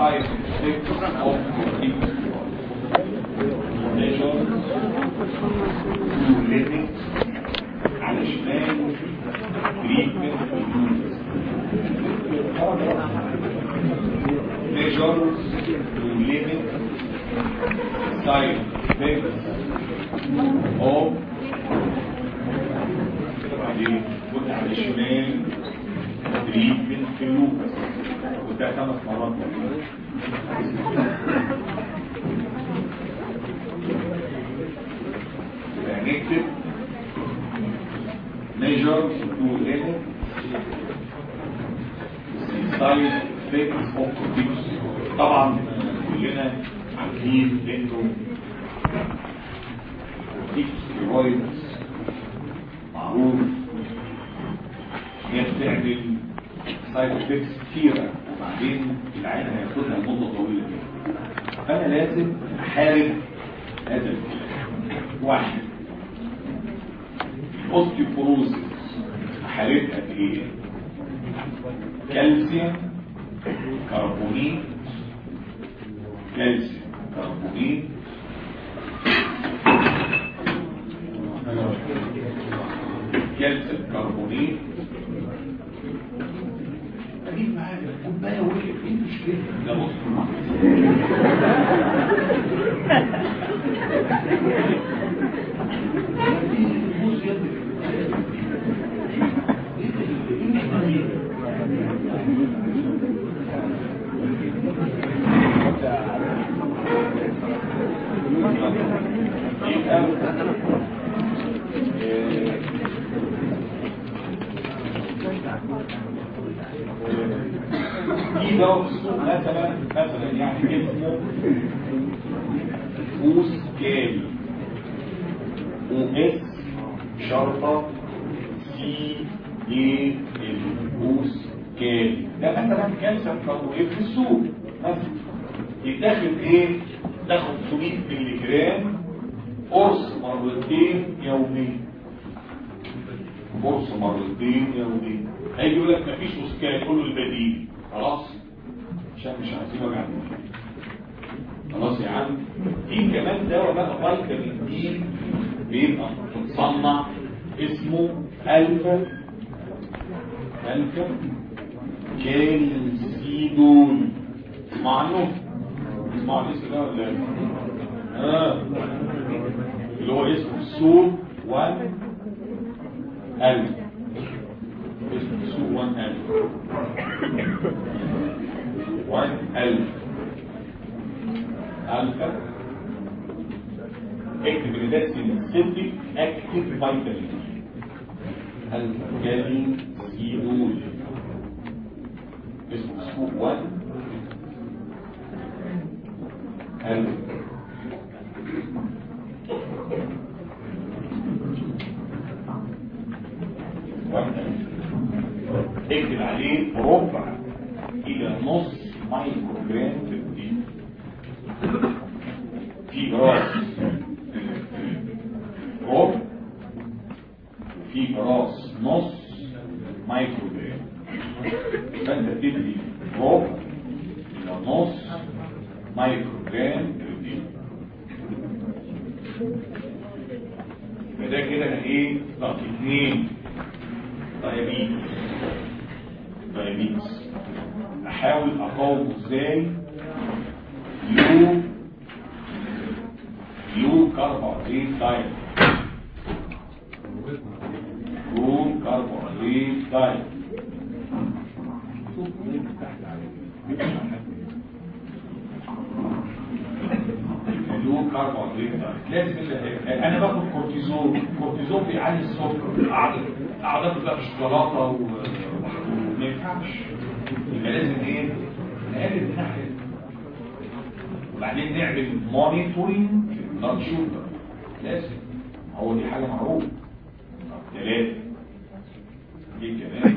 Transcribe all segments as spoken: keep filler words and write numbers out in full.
side effects of corticosteroids. Measure to limit على شمال treatment use. Measures to limit side effects of بعدين قلنا على الشمال treatment في اللوبس وده خمس مرات هنكتب measures to limit side effects of corticosteroids. طبعا كلنا عارفين انه corticosteroids معروف هي بتعمل سايد افكتس كتيره وبعدين العين هياخدها لمده طويله جدا. فانا لازم احارب هذا الكلام. واحد الاوستيوبروزيس احاربها بايه؟ كالسيوم كربونيت كالسيوم كربونيت كالسيوم كربونيت اجيب معايا كوبايه وقف ايه المشكله؟ لا بص دي دواء مثلا مثلا يعني اسمه فوس كالي او اس شرطه سي اي ال فوس كالي ده مثلا كالسيوم كربونيت في السوق مثلا يتاخد ايه؟ تاخد خمسمية مللي جرام قرص مرتين يوميا قرص مرتين يوميا. هيجي يقول لك مفيش مشكله تقول له البديل خلاص عشان مش عايزين وجع دماغ. خلاص يا عم. في كمان دواء بقى فيتامين دي بيبقى متصنع اسمه الفا الفا كالسيدول. اسمع عنه؟ اسمع الاسم ده ولا لا؟ اه اللي هو اسمه سول واحد ألف اسمه سول واحد ألف واحد ألف ألفا اكتب ان ده سينثيتيك اكتيف فيتامين ألفا كالسيدول اسمه سول واحد ألف. اكتب عليه ربع الى نص مايكرو جرام في الدقيقة في جراس ربع وفي جراس نص مايكرو جرام. فانت تدي ربع الى نص مايكرو جرام في الدقيقة. فده كده ايه؟ طب اثنين دايابيتس دايابيتس احاول اقاومه ازاي؟ يو يو كربوهيدرات دايت يو كربوهيدرات دايت يو كربوهيدرات لازم انا باخد كورتيزون. كورتيزون بيعلي السكر اعراض بقى في الشوكولاته وما ينفعش. يبقى لازم ايه؟ نقلل من ناحيه وبعدين نعمل مونيتورنج في البلاد شوجر. لازم هو دي حاجه معروفه. ثلاثه دي كمان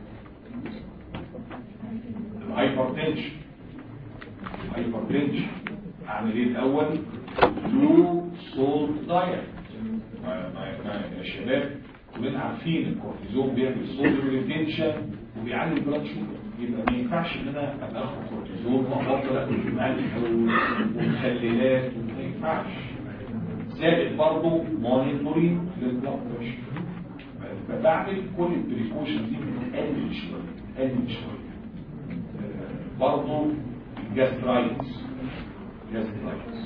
الهايبرتنشن. الهايبرتنشن اعمل ايه الاول؟ لو سولت دايت. يا شباب كلنا عارفين الكورتيزون بيعمل سولت ريتنشن وبيعلي البلاد شوجر. يبقى ما ينفعش ان انا ابقى اخد كورتيزون واخد ولا ملح ومخللات ما ينفعش. زائد برضه مونيتورينج للبلاد بريشر. فبعمل كل البريكوشن دي بتقلل شويه بتقلل شويه. برضه الجاسترايتس جاسترايتس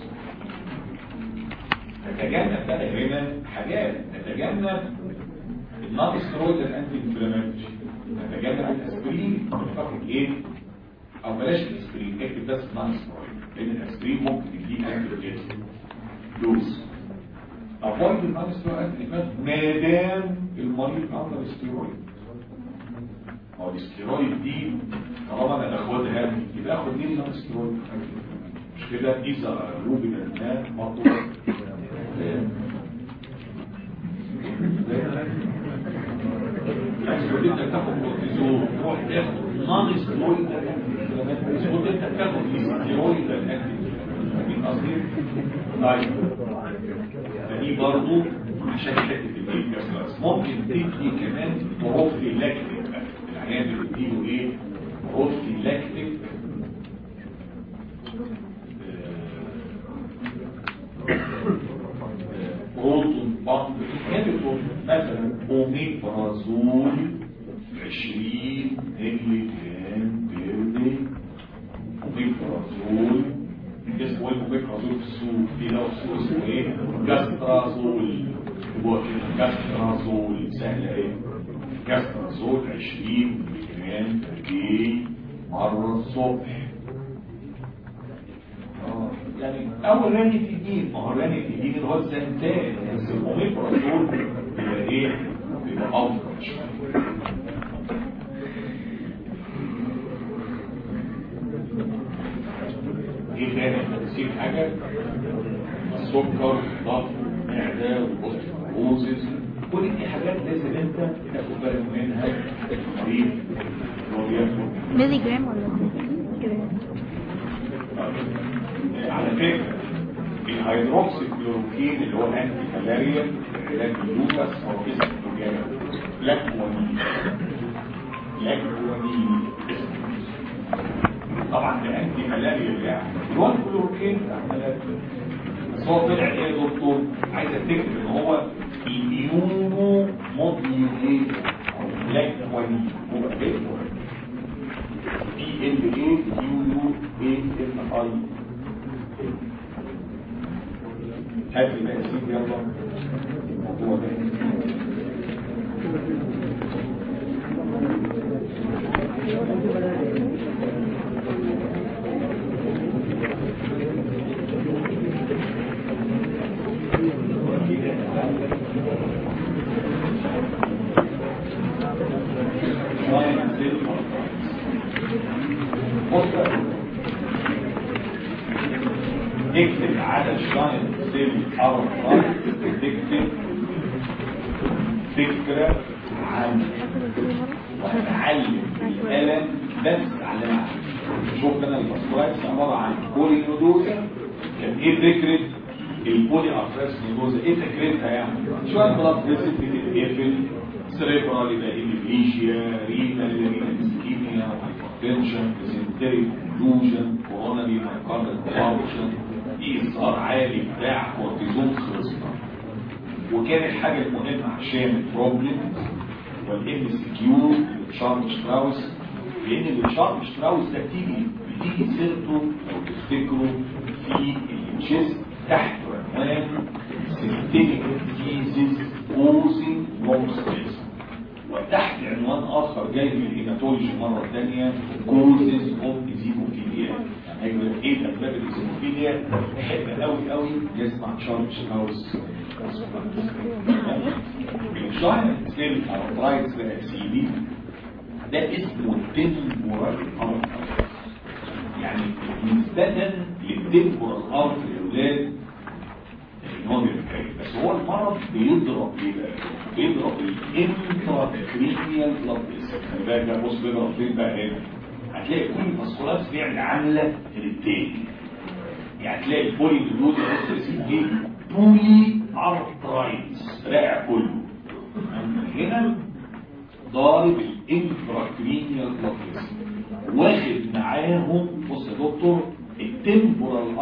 نتجنب بقى هنا حاجات. نتجنب النون ستيرويدال انتي انفلاماتوري، نتجنب الاسبرين. بناخد ايه؟ او بلاش الاسبرين، اكتب بس نون ستيرويد، لان الاسبرين ممكن يديك انتي دوز. افويد النون ستيرويد انتي انفلاماتوري ما دام المريض عنده ستيرويد. هو الستيرويد دي طالما انا باخدها يبقى اخد دي نون ستيرويد، مش كده؟ اذا روبي بالماء مطلوب عايز تقول انت تاخد كورتيزون تروح تاخد نون ستيرويد تقول انت تاخد ستيرويد من قصدي. طيب فدي برضه عشان حته الكاس ممكن تدي كمان بروفيلاكتيك. العيان اللي بيديله ايه؟ بروفيلاكتيك بروتون بامب انهبيتور، مثلا اوميبرازول عشرين مللي جرام بير داي. اوميبرازول اسمه ايه؟ اوميبرازول في السوق في دواء في السوق اسمه ايه؟ جاسترازول. هو كده جاسترازول سهله ايه؟ جاسترازول عشرين مللي جرام بير داي مره الصبح. يعني اول راني تجين، ما هو راني تجين اللي هو الزنتان، بس الاوميبرازول بيبقى ايه؟ بيبقى افضل شويه. ايه تاني؟ نسيت حاجه؟ السكر، ضغط المعده، والاوستيوبروزيس، كل دي حاجات لازم انت تاخد بالك منها. المريض هو بياخد ملي جرام ولا جرام؟ على فكرة الهيدروكسي كلوروكين اللي هو انتي ملاريا علاج اللوبس او اسمه جاي لاكوانين. لاكوانين طبعا ده انتي ملاريا يعني هو الكلوروكين بتاع الملاريا، بس هو طلع ايه يا دكتور؟ عايز افتكر ان هو الاميونو موديوليتور او لاكوانين. هو ايه؟ بي ال اي يو يو اي ال اي. هات لي بقى سيدي يلا الموضوع ده. نكتب على الجاينت سيل اربعة، نكتب فكرة عن وهنعلم الألم بس على معلم. شوف انا الباسكولايتس عبارة عن بولي نودوزا. كان ايه فكرة البولي ارثرايتس نودوزا؟ ايه فكرتها يعني؟ شوية بلاد فيسل بتتقفل، سريبرال يبقى هيميبليجيا، رينال رينال اسكيميا، هايبرتنشن، ديزنتري كونفيوجن، كوروناري مايوكاردال انفاركشن، إصرار عالي بتاع كورتيزون خلصنا. وكان الحاجة المهمة عشان البروبلم والإم اس كيو لتشارلز شتراوس، لأن تشارلز شتراوس ده بتيجي بتيجي سيرته لو تفتكروا في الجسم تحت عنوان سيستميك ديزيز كوزنج بروستيز، وتحت عنوان آخر جاي من الهيماتولوجي مرة ثانية كوزز اوف ايزيموفيليا. هيقول ايه اسباب الايزيموفيليا؟ احب قوي قوي يسمع تشارلز شتراوس. الجاينت سيل ارثرايتس بقى سيدي ده اسمه تمبورال ارثرايتس، يعني نسبة للتمبورال ارث الاولاد ان هو بيتكلم، بس هو المرض بيضرب ايه بقى؟ بيضرب الانتراكرينيال بلاد فيسل. خلي بالك بقى، بص بيضرب فين بقى هنا؟ هتلاقي كل الفاسكولات فعل عامله للتاني، يعني هتلاقي البولي نودوزا بص اسمه ايه؟ بولي ارثرايتس راقع كله. هنا ضارب الانتراكرينيال بلاد فيسل، واخد معاهم بص يا دكتور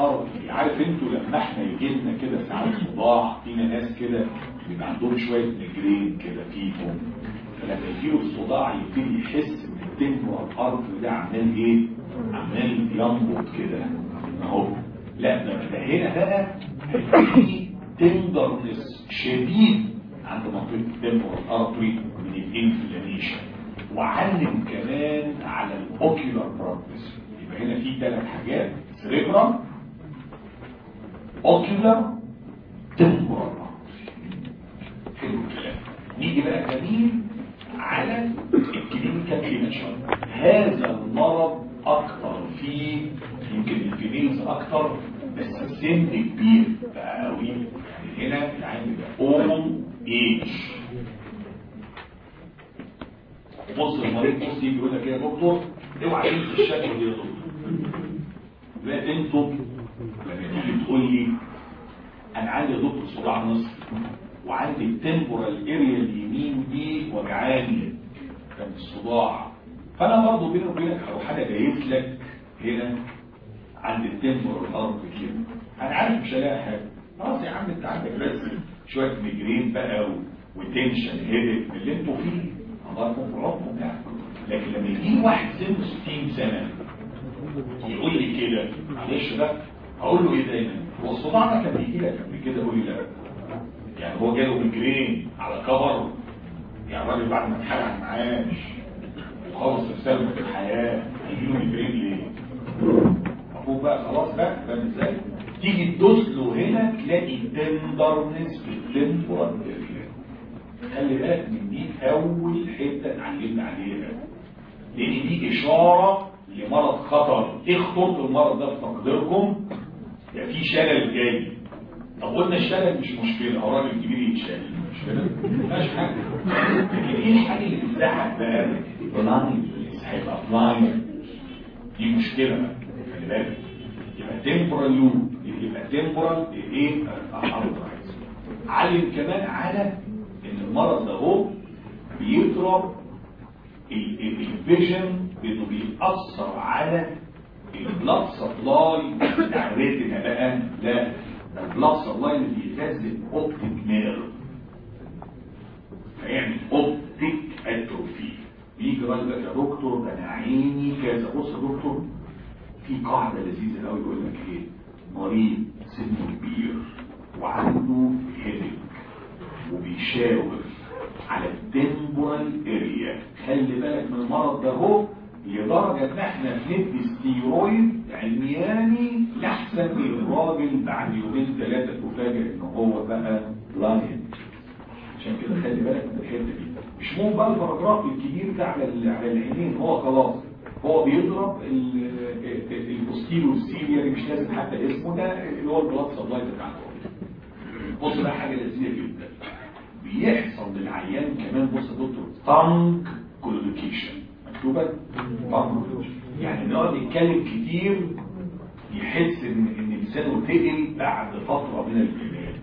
ارضي. عارف انتوا لما احنا يجي لنا كده ساعات صداع، فينا ناس كده بيبقى عندهم شويه ميجرين كده فيهم، فلما يجيله الصداع يبتدي يحس ان التمبرال ارضي ده عمال ايه؟ عمال ينبض كده اهو. لا ده ده هنا بقى هيجي تندرنس شديد عند منطقه التمبرال ارضي من الانفلاميشن. وعلم كمان على الاوكيولار بروبس. يبقى هنا في ثلاث حاجات: سريبرال، اوكيولار، تمبرال. حلو الكلام. نيجي بقى جميل على الكلينيكال بيكتشر. هذا المرض اكتر فيه يمكن الفيميلز اكتر، بس السن كبير بقى قوي. يعني هنا العين ده اول ايج. بص المريض بص يجي يقول لك يا دكتور اوعى تنسى الشكل دي يا دكتور. لا انتوا لما تيجي تقول لي انا عندي يا دكتور صداع نصف وعندي التمبورال اريا اليمين دي وجعاني كان الصداع، فانا برضه بيني وبينك هروح انا جايب لك هنا عند التمبورال ارض كده. انا عارف مش هلاقي حاجه، خلاص يا عم انت عندك بس شويه ميجرين بقى وتنشن هيدك من اللي انتوا فيه، الله يكون في عمركم يعني. لكن لما يجي واحد سنه ستين سنه يقول لي كده معلش بقى، اقول له ايه دايما؟ هو الصداع ده كان بيجي لك قبل كده؟ يقول لي لا. يعني هو جاله ميجرين على كبر؟ يعني الراجل بعد ما اتحرق على المعاش وخلص رسالته في الحياه هيجي له ميجرين ليه؟ اخوك بقى خلاص بقى فاهم ازاي؟ تيجي تدوس له هنا تلاقي تندرنس في التمبورال اريا. خلي بالك من دي اول حته اتعلمنا عليها، لان دي اشاره لمرض خطر. ايه خطوره المرض ده في تقديركم؟ ده في شلل جاي. طب قلنا الشلل مش مشكله، هو راجل كبير يتشال مش كده؟ مفيهاش حاجه. لكن ايه الحاجه اللي بتزعل بقى؟ بلايند هيبقى بلايند، دي مشكله بقى خلي بالك. يبقى تمبورال لوب، يبقى تمبورال ايه؟ ارترايتس. علم كمان على ان المرض ده هو بيضرب الفيجن بانه بيأثر على البلاد سبلاي بتاع الريتنا بقى. لا ده البلاد سبلاي اللي بيغذي اوبتيك نيرف فيعمل اوبتيك اتروفي. بيجي راجل لك يا دكتور انا عيني كذا. بص يا دكتور في قاعده لذيذه قوي يقول لك ايه؟ مريض سنه كبير وعنده هيدك وبيشاور على التمبورال اريا، خلي بالك من المرض ده هو لدرجه ان احنا بندي ستيرويد علمياني لاحسن من الراجل بعد يومين ثلاثه تفاجئ ان هو بقى لاين. عشان كده خلي بالك من الحته دي. مش مهم بقى الباراجراف الكبير ده على على العينين، هو خلاص هو بيضرب البوستيريو والسيلياري، مش لازم حتى اسمه ده اللي هو البلاد سبلاي بتاع الراجل. بص بقى حاجه لذيذه جدا بيحصل للعيان كمان. بص يا دكتور تانك كولوكيشن مكتوبه تانك، يعني نقعد نتكلم كتير يحس ان ان لسانه تقل بعد فتره من الكلام.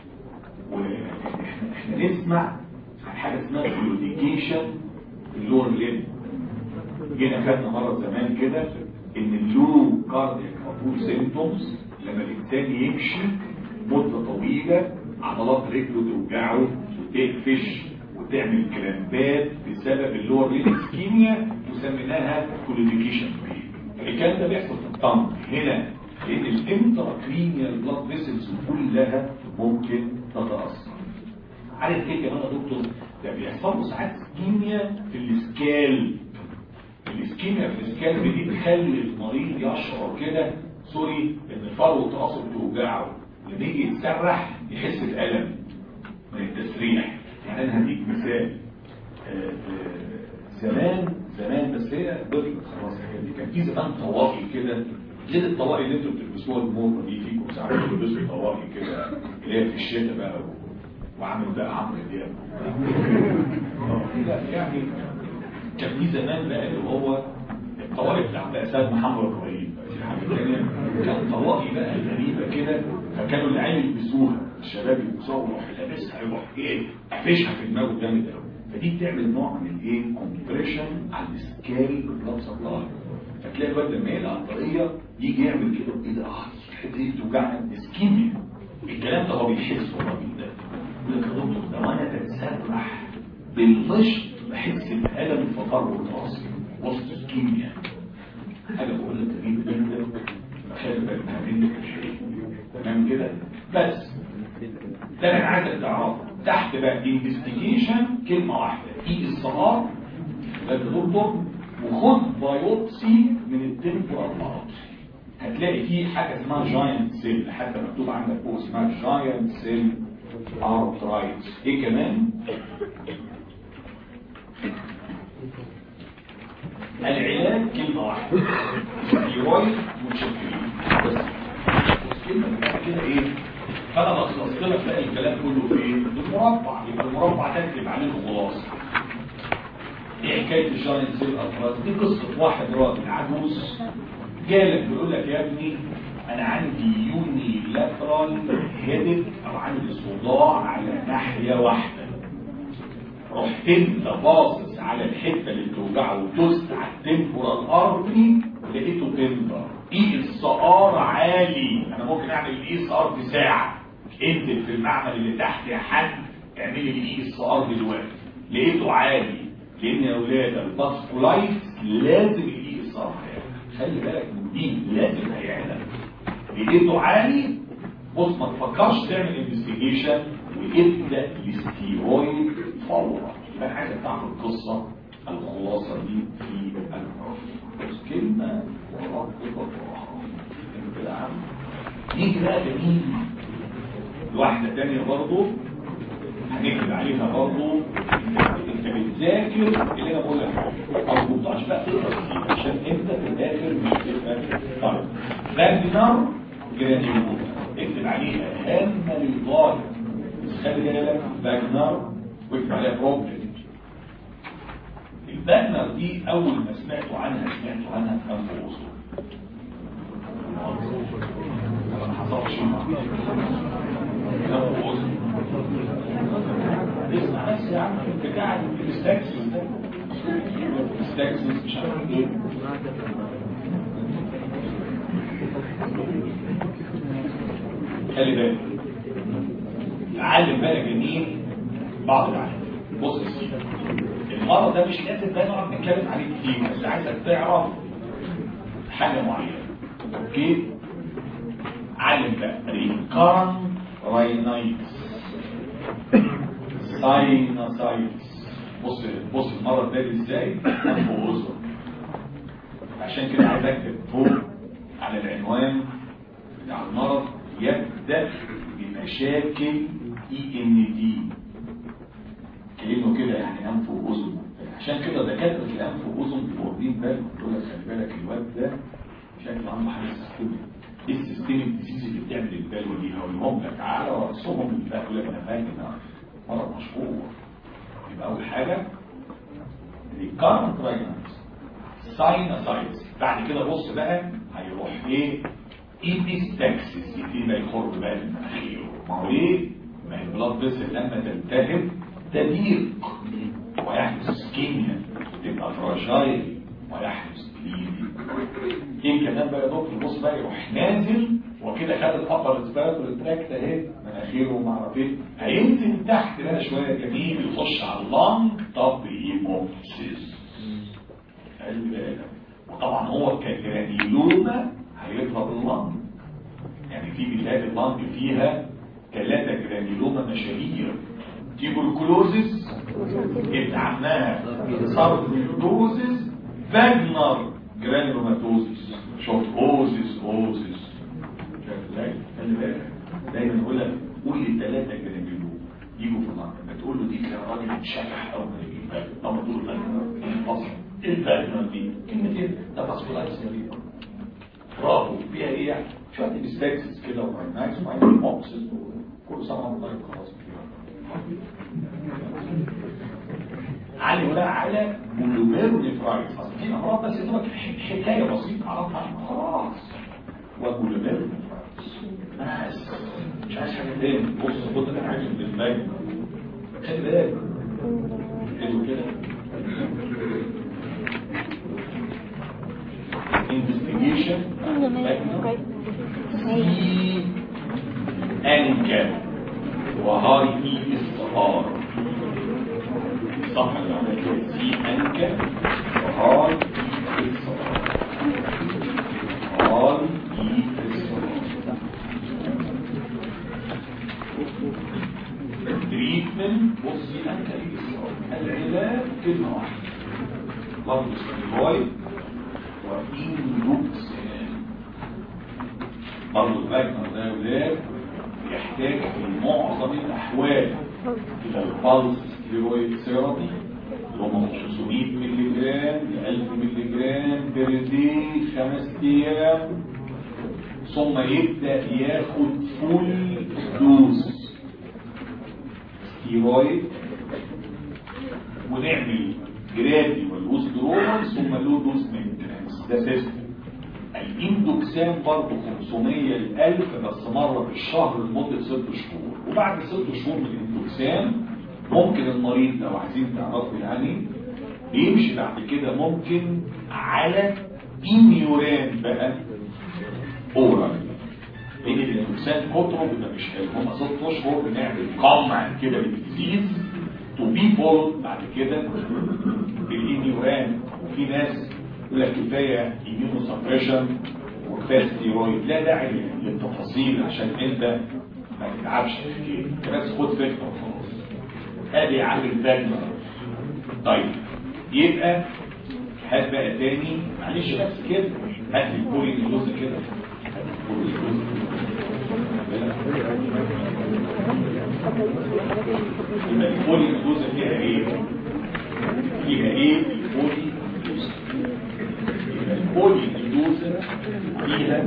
واحنا احنا نسمع عن حاجه اسمها كولوكيشن اللور ليم. جينا خدنا مره زمان كده ان اللو كاردياك مفهوم سيمتومز لما الانسان يمشي مده طويله عضلات رجله توجعه وتقفش وتعمل كرامبات بسبب اللور ليم اسكيميا وسميناها كوليديكيشن. الكلام ده بيحصل في الطن هنا لان الانتراكرينيال بلاد فيسلز كلها ممكن تتاثر. عارف ايه كمان يا دكتور؟ ده بيحصل له ساعات اسكيميا في الاسكال. الاسكيميا في الاسكال دي بتخلي المريض يشعر كده سوري ان فروه راسه بتوجعه، لما يجي يتسرح يحس بألم من التسريح. يعني انا هديك مثال. آآ آآ زمان زمان بس هي ضغط خلاص الحاجات دي. كان في زمان طواقي كده غير الطواقي اللي انتوا بتلبسوها الموضه دي، فيكم ساعات بتلبسوا طواقي كده اللي هي في الشتاء بقى وعامل بقى عمرو دياب. لا يعني كان في زمان بقى اللي هو الطواقي بتاع بقى سيد محمد ابراهيم. في حاجه ثانيه كان طواقي بقى غريبه كده، فكانوا العيال يلبسوها الشباب يلبسوها ويروح لابسها يروح ايه قافشها في دماغه جامد قوي. فدي بتعمل نوع من الايه كومبريشن على السكال بلاد سبلاي. فتلاقي الواد لما يقلع الطريه يجي يعمل كده ايه ده اه الحته دي بتوجعنا اسكيميا. الكلام ده هو بيحس الراجل ده يقول لك يا دكتور ده وانا بتسرح بالمشط بحس بألم الفقر والراسي وسط اسكيميا. حاجه بقول لك غريب جدا خلي بالك منك شيء تمام كده. بس ده انا عايزك تعرفه تحت بقى انفستيجيشن كلمه واحده اي اس ار ده دكتور وخد بايوبسي من التمبورال بايوبسي هتلاقي فيه حاجه اسمها جاينت سيل حتى مكتوب عندك فوق اسمها جاينت سيل ارثرايتس. ايه كمان؟ العلاج كلمه واحده ستيرويد وتشفين بس كلمه كده ايه. فانا بخلصت لك بقى الكلام كله في ايه؟ المربع. يبقى المربع ده تكتب عليه الخلاصه. ايه حكايه الجاينت سيل ارثرايتس دي؟ قصه واحد راجل عجوز جالك بيقول لك يا ابني انا عندي يوني لاترال هيدك او عندي صداع على ناحيه واحده. رحت انت باصص على الحته اللي بتوجعه ودوست على التمبورال ارتري لقيته تمبر اي اس ار عالي. انا ممكن اعمل الاي اس ار في ساعه. انزل في المعمل اللي تحت يا حاج اعمل لي الاي اس ار دلوقتي. لقيته عالي لان يا اولاد الباسكولايت لازم الاي اس ار خلي بالك من دي لازم هيعلم. لقيته عالي بص ما تفكرش تعمل انفستيجيشن وابدا الاستيرويد فورا. يبقى عايز تعرف القصه الخلاصه دي في المرض كلمه ورا كده عم نيجي بقى جميل واحده ثانيه برضه هنكتب عليها برضه انت بتذاكر اللي انا بقول لك او ما تقطعش بقى تقرا كتير عشان انت في الاخر مش تبقى طيب. فاجنر جرانيولوما اكتب عليها هامه للغايه بس خلي بالك فاجنر واكتب عليها بروبلم. الفاجنر دي اول ما سمعتوا عنها سمعتوا عنها في انف واذن. ما حصلش انف واذن اسمع بس يا عم بتاع الاستاكسس ده الاستاكسس مش عارف ايه خلي بالك تعلم بقى جميل بعض العلم. بص يا سيدي المرض ده مش لازم بقى نقعد نتكلم عليه كتير بس عايزك تعرف حاجه معينه. اوكي علم بقى ريكارنت راينايتس ساينوسايتس. بص بص المرض ده ازاي انف واذن. عشان كده عايز اكتب فوق على العنوان بتاع المرض يبدا بمشاكل اي ان دي كلمه كده يعني انف واذن. عشان كده دكاتره الانف واذن واخدين بالهم يقول لك خلي بالك الواد ده شكله عنده حاجه سيستميك. ايه السيستميك ديزيز اللي بتعمل البلوه دي؟ هقولهم لك على راسهم البلوه اللي انا فاهم مرض مشهور. يبقى اول حاجه ريكارنت راينايتس ساينوسايتس. بعد كده بص بقى هيروح ايه ايبيستاكسس يبتدي بقى يخرج بقى من مناخيره. ما هو ايه؟ ما البلاد فيسل لما تلتهب تضيق ويحدث اسكيميا وتبقى فراجايل ويحدث بليدنج. ايه كمان بقى يا دكتور؟ بص بقى يروح نازل وكده خد الابر ريسبيراتوري تراكت اهي مناخيره وما اعرف ايه هينزل تحت بقى شويه جميل يخش على اللنج. طب هيموبسيس خلي بالك. وطبعا هو كجرانيولوما هيضرب اللنج. يعني في بلاد اللنج فيها ثلاثه جرانيولوما مشاهير. تيبركلوزيس ابن عمها ساركويدوزيس فاجنر جرانيولوماتوزيس شوتوزيس اوزيس. خلي بالك دايما يقول لك قول لي الثلاثه جرانيولوما يجوا في المنطقه ما تقول له دي كان راجل اتشرح او ما يجيبها او ما تقول له الفصل الفاجنر دي كلمتين ده فاسكولايتس دي برافو فيها ايه يعني شويه ديستاكسس كده وراينايتس وبعدين موكسس كل سنه وانت طيب خلاص. علم بقى على بوليميرونيفرايتس. اصل في امراض بس تبقى حكايه بسيطه عرفتها عنها خلاص. وبوليميرونيفرايتس بس مش عايز حاجه تاني. بص خد انا عايز بالماء خلي بالك حلو كده. باجنا سي انكل وهاي اي اس ار الصفحه اللي عملتها سي انكل وهاي اي اس ار هاي اي اس ار تريتمنت. بصي انكل اي اس ار العلاج كلمه واحده برضه ستيرويد واندوكسين. برضه الفاجنر ده يا ولاد يحتاج في معظم الاحوال الى البلس ستيرويد ثيرابي اللي هم خمسمية مللي جرام ل ألف مللي جرام بير داي خمس ايام، ثم يبدا ياخد فول دوز ستيرويد ونعمل جرادي والوزدرول ثم له دوز مينتنس. ده سيستم. الاندوكسان برضه خمسمية ل ألف بس مره في الشهر لمده ست شهور، وبعد ست شهور من الاندوكسان ممكن المريض لو عايزين تعرفوا يعني بيمشي بعد كده ممكن على إيميوران بقى اورال، لان الاندوكسان كتره بيبقى مش حلو. هم ست اشهر بنعمل قمع كده للديزيز تو بي فول بعد كده بالايميوران. وفي ناس يقول لك كفايه ايميونو سبريشن وكفايه ستيرويد. لا داعي للتفاصيل عشان انت ما تتعبش كتير، انت بس خد فكره وخلاص. ادي عامل فاجنر. طيب يبقى هات بقى تاني معلش بس كده، هات البولي الجزء كده، هات البولي الجزء يبقى البولي الجزء فيها ايه؟ فيها ايه البولي الجزء؟ يبقى البولي الجزء فيها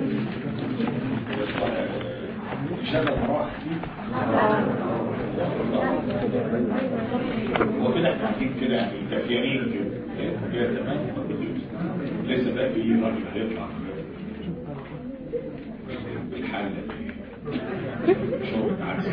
شغل مراحل وكده احنا عارفين كده يعني تفيانين كده كده تمام. لسه بقى في راجل هيطلع بالحل شغل عكس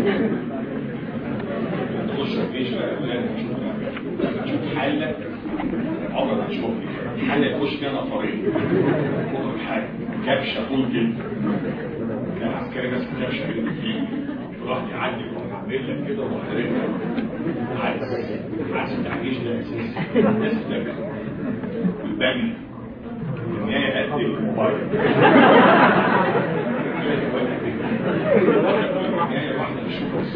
تخش ايش بقى ولا تشوف حلة عمرك ما تشوف حلة يخش فيها نفرين كل حاجة كبشة طول جدا كان عسكري بس كبشة كده فيه راح يعدي وراح عامل لك كده وراح رجع عكس عكس التعيش ده اساسي الناس ده والبني النهاية قد الموبايل النهاية واحدة الشكر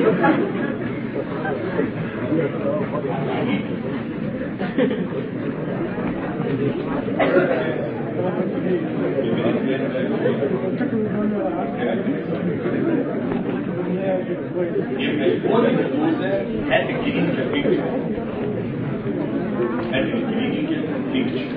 يبقى البولي الجوزة هات الكلينيكال بيكتشر هات الكلينيكال بيكتشر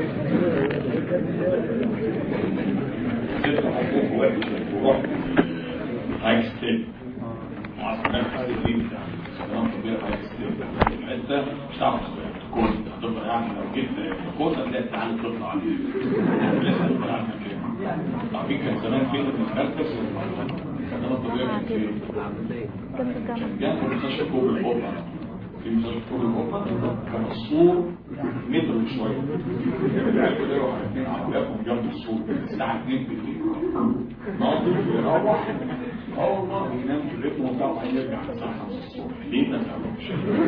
ست حقوق واحد وروح هاي ستيب معصبات الستيب بتاع سلام طبيعي هاي ستيب حتى مش تعرف تكون هتفضل يعني لو جيت كنت هتلاقي التعليم تطلع عليه لسه هتفضل عنها كده. عارفين كان زمان فين المركز سلام طبيعي كان فين؟ كان جنب مستشفى كوب القبة. في مستشفى كوب القبة كان السور متر وشوية العيال كده يروحوا الاثنين عربياتهم جنب السور الساعة اتنين بالليل ناظر يروح اه والله ينام في الريتم بتاعه وبعدين يرجع على الساعة خمسة الصبح. ليه ما تعرفش؟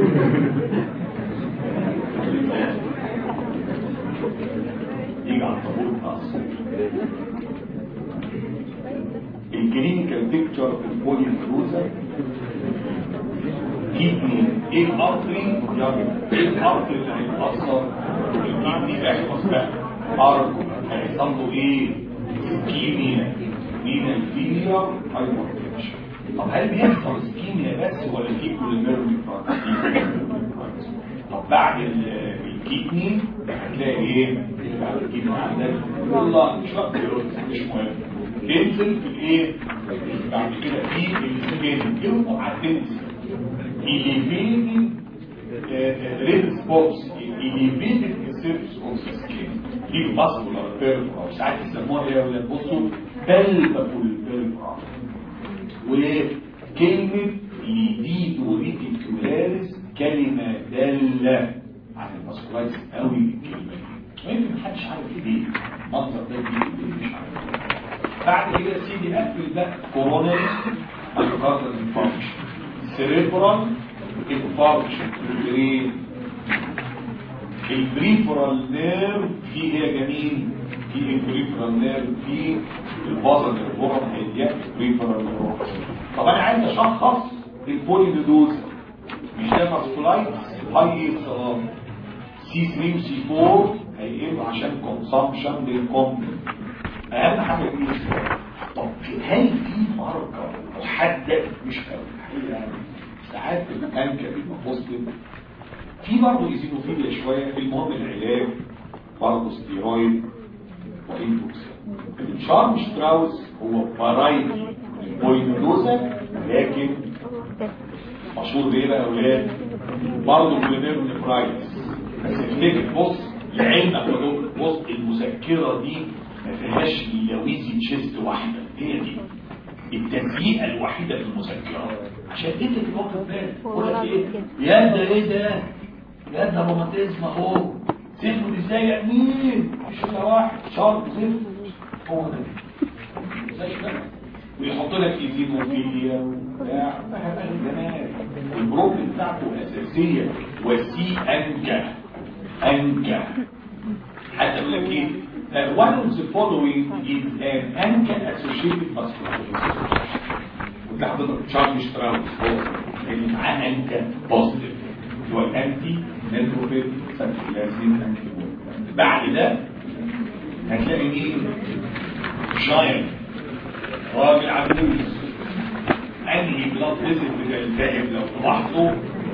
يجي على الطابور بتاع الصبح. الكلينيكال بيكتشر في البولي الفلوزة كيدني ايه الارتري يعني ايه الارتري اللي هيتأثر الكيدني هيحصل بقى ارجو هيحصل له ايه؟ سكيميا مين الفيليا هايبرتنشن. طب هل بيحصل سكيميا بس ولا في كل نيرف؟ طب بعد الكيدني هتلاقي ايه؟ بعد الكيدني عندك والله مش وقت مش مهم ينزل في الايه؟ بعد كده في السكين يرفع على التنس elevated red spots elevated surface of the skin دي muscular perforation او ساعات يسموها ايه يا ولاد؟ بصوا palpable perforation. وكلمة ليديدو ريتيكولاريس كلمة دالة عن الماسكولايتس قوي الكلمة دي. يمكن محدش عارف ليه المنظر ده دي مش بعد كده سيدي قفل ده كوروناري مايوكاردال انفاركشن، سيريبرال انفاركشن، البرين، البريفرال نيرف في ايه يا جميل؟ في البريفرال نيرف في البازل نيرفورم هيديك بريفرال نيرف. طب انا عايز اشخص البولينودوز، مش ده فاسكولايتس هاي اس ار سي ثلاثة وسي أربعة هيقلوا عشان كونسامشن للكومبلكس. اهم حاجه دي. طب هل في ماركر محدد؟ مش قوي يعني، ساعات الانكا بيبقى بوزيتيف، في برضه ايزينوفيليا شويه. المهم العلاج برضه ستيرويد وانتوكسين. الشارم شتراوس هو فرايتي بولينودوزا، لكن مشهور بايه بقى يا اولاد؟ برضه بولينيرفرايتس. بس افتكر، بص لعلمك يا دكتور، بص المذكره دي ما فيهاش لويزي تشيست واحده، هي دي التنسيقه الوحيده في المذكره عشان انت تبقى واخد بالك. يقول لك ايه؟ يا ده ايه ده؟ يا ده روماتيزم اهو، صفر ازاي مين؟ مش الا واحد شرط صفر، هو ده زي ده. ويحط لك ايزينوفيليا وبتاع، فهذا الجمال. والبروبلم بتاعته اساسيه وسي انكا انكا. حتى يقول لك ايه؟ that one of the following is an ANCA associated vasculitis. وده حضرتك تشارلز شتراوس هو اللي معاه أنكا بوزيتيف، هو الانتي نيتروفيل سانكلازين انتي. بعد ده هتلاقي مين؟ جاينت راجل عجوز. انهي بلاد فيزل بتلتهب لو تلاحظوا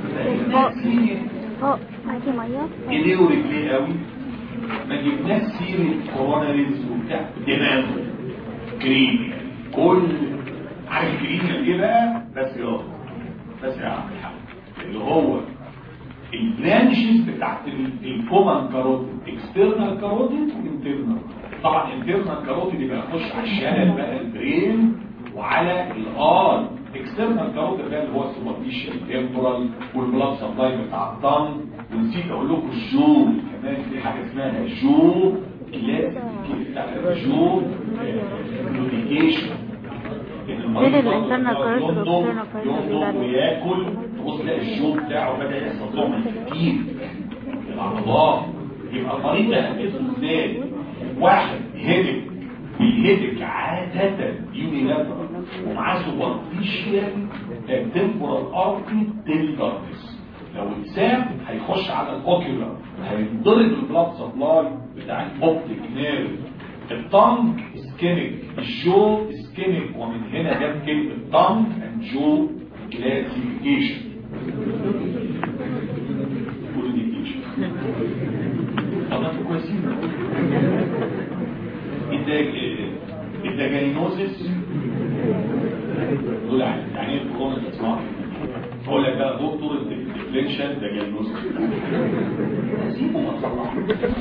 اه معاكي ميه ايديه ورجليه قوي. ما جبناش سيره كوروناريز وبتاع، دماغه كريم، كل عارف كريم ايه بقى؟ بس يا بس يا عم الحاج اللي هو البرانشز بتاعت الكومان كاروتيد، اكسترنال كاروتيد وانترنال. طبعا انترنال كاروتيد يبقى يخش على الشانل بقى البرين وعلى الار. اكسترنال كاروتيد ده اللي هو السوبرفيشال تمبورال والبلاد سبلاي بتاع الطن. ونسيت اقول لكم الجو كمان، في حاجه اسمها جو كلاسيفيكيشن، جو كلاسيفيكيشن. غير الانترنال كاروتيد والاكسترنال كاروتيد وياكل تبص تلاقي الجو بتاعه بدا يحصل له كتير العضلات. يبقى المريض ده هتقيسه ازاي؟ واحد هيدك، الهيدك عاده يونيلاترال ومعاه سوبرفيشال تمبورال ارتري تندرنس. لو اتساب هيخش على الاوكيولار، هينضرب البلاد سبلاي بتاع الاوبتيك نيرف. الطنج اسكيميك، الجو اسكيميك، ومن هنا جاب كلمه الطنج اند جو كلاسيفيكيشن. كلاسيفيكيشن طب انتوا كويسين. الدياجنوزيس دول يعني ايه الكورونا تسمع؟ اقول لك بقى دكتور الديفليكشن دياجنوزيس سيبه ما تصلحش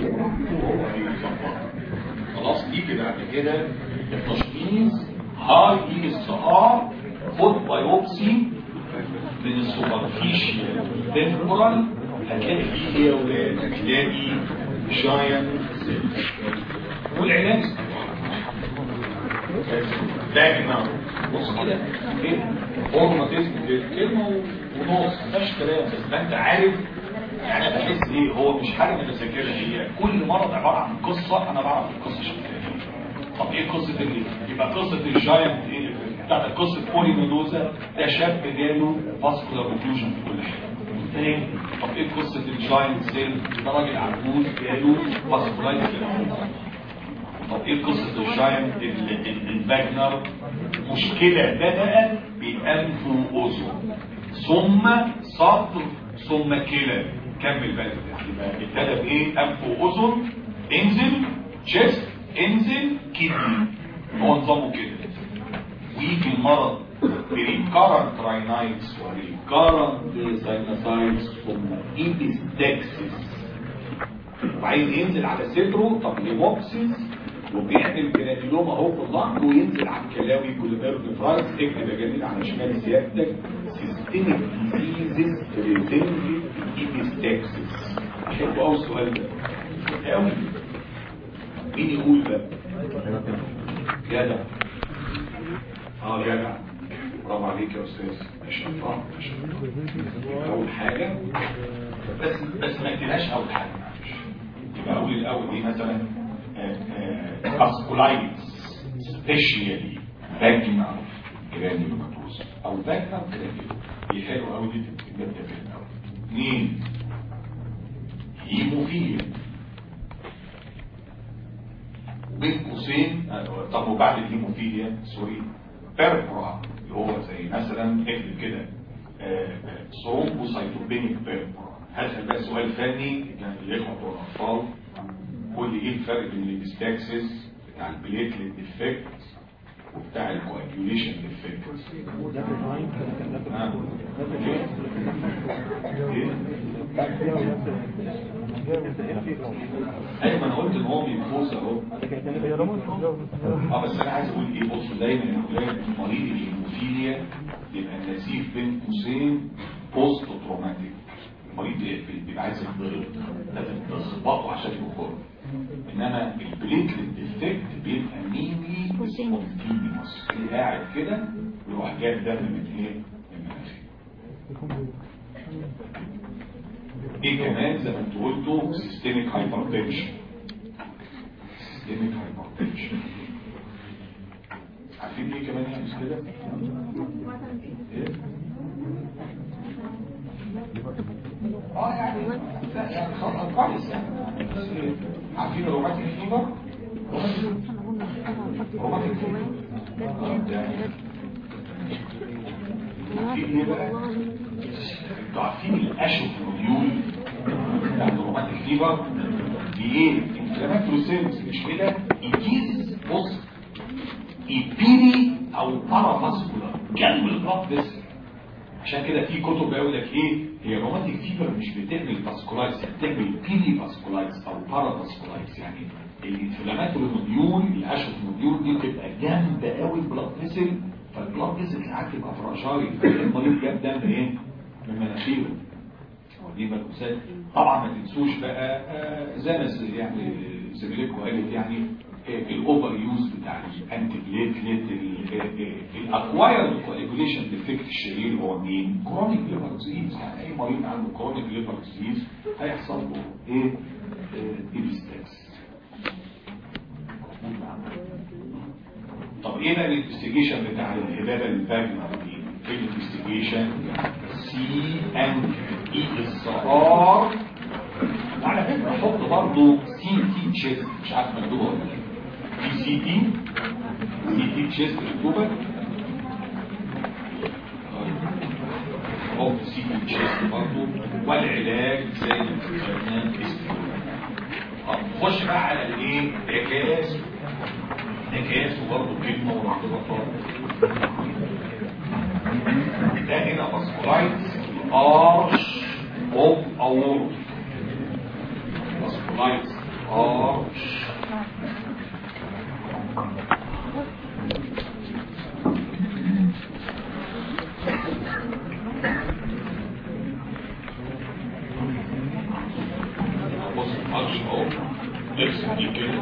خلاص. دي كده بعد كده التشخيص هاي اي اس ار، خد بايوبسي من السوبرفيشال تمبورال، هتلاقي فيه ايه يا ولاد؟ هتلاقي جاينت سيل. والعلاج دايما بص كده ايه هرماتيزم كلمه ونص مفيش كلام. بس انت عارف يعني انا بحس ايه، هو مش حاجه انا بذاكرها، هي كل مرض عباره عن قصه انا بعرف القصه شكلها. طب ايه قصه اللي يبقى قصه الجاينت ايه بتاعت قصه بولينودوزا؟ ده شاب جاله فاسكولار اوكلوجن في كل حته. تاني طب ايه قصه الجاينت سيل؟ ده راجل عجوز جاله فاسكولايتس. طب ايه قصة الجاينت الفاجنر؟ مشكلة بدأت بأنف وأذن ثم صدر ثم كلى. كمل بقى يبقى ابتدى بايه؟ أنف وأذن، انزل جست، انزل كدني. هو نظامه كده. ويجي المرض بريكارنت راينايتس وريكارنت ساينوسايتس ثم ايبيستكسس، وعايز ينزل على صدره. طب ليموبسيس وبيعمل جرانيلوما اهو في اللنج وينزل على الكلاوي كوليميرد فرايز. اكتب يا جميل على شمال سيادتك سيستميك ديزيزز ريزنج ايبيستكسس. حلو قوي السؤال ده قوي. مين يقول بقى؟ جدع اه جدع برافو عليك يا استاذ ما شاء الله ما شاء الله. اول حاجه بس بس ما تجيبهاش اول حاجه يبقى اول الاول دي مثلا فاسكولايتس سبيشالي باجنا جرانيولوماتوز او باجنا جرانيولوماتوز دي حلوه قوي دي تبدا في الاول. اثنين هيموفيليا بين قوسين. طب وبعد الهيموفيليا سوري بيربرا اللي هو زي مثلا اكتب كده ثرومبوسايتوبينيك بيربرا. هذا بقى سؤال فني كان الاخوه بتوع الاطفال قول لي ايه الفرق بين الابستاكسس بتاع البليتلت ديفكت وبتاع الكواجيوليشن ديفكت. ايوه انا قلت ان هو بيفوز اهو. اه بس انا عايز اقول ايه بصوا دايما يا اولاد مريض الهيموفيليا يبقى النزيف بين قوسين بوست تروماتيك. المريض بيبقى عايز يتضرب لازم تخبطه عشان يخرج. انما البليتلت ديفكت بيبقى مينلي سبونتينيوس قاعد كده ويروح جايب دم من ايه؟ من المناخير. ايه كمان زي ما انتوا قلتوا سيستميك هايبرتنشن. سيستميك هايبرتنشن عارفين ايه كمان يعني كده؟ ايه؟ اه يعني يعني خطأ كويس يعني. عارفين الروماتيك فيبر؟ روماتيك فيبر عارفين ايه بقى؟ انتوا عارفين الاشوفوديول بتاع الروماتيك فيبر دي ايه؟ انفلاماتوري سيلز مش كده؟ ايديز بص ايبيري او بارافاسكولار جنب البلاد فيسل. عشان كده في كتب بيقول لك ايه هي روماتيك فيبر مش بتعمل فاسكولايتس بتعمل بيلي فاسكولايتس او بارافاسكولايتس. يعني الانفلاماتوري نوديول الاشوف نوديول دي بتبقى جامده قوي البلاد فيسل فالبلاد فيسل ساعات تبقى فراجايل المريض جاب دم ايه من مناخيره. ودي ملبوسات طبعا ما تنسوش بقى آه زي ما يعني زميلتكم قالت يعني الاوفر يوز بتاع الانتي بليتلت الاكوايرد كواجوليشن ديفكت الشهير هو مين؟ كرونيك ليفر ديزيز. يعني اي مريض عنده كرونيك ليفر ديزيز هيحصل له ايه؟ ايبستاكس. طب ايه بقى الانفستيجيشن بتاع الهبابه الفاجنال دي؟ ايه الانفستيجيشن؟ سي ان اي اس ار. على فكره احط برضه سي تي تشيست مش عارف مكتوبه ولا لا. في سي تي سي تي تشيست مكتوبه اهو سي تي تشيست برضه. والعلاج زي ما اتفقنا اسمه. نخش بقى على الايه؟ نكاس نكاس وبرضه كلمه ورحمه ده هنا فاسكولايتس ارش اوف اورت. فاسكولايتس ارش بص الارش اهو نفس دي كده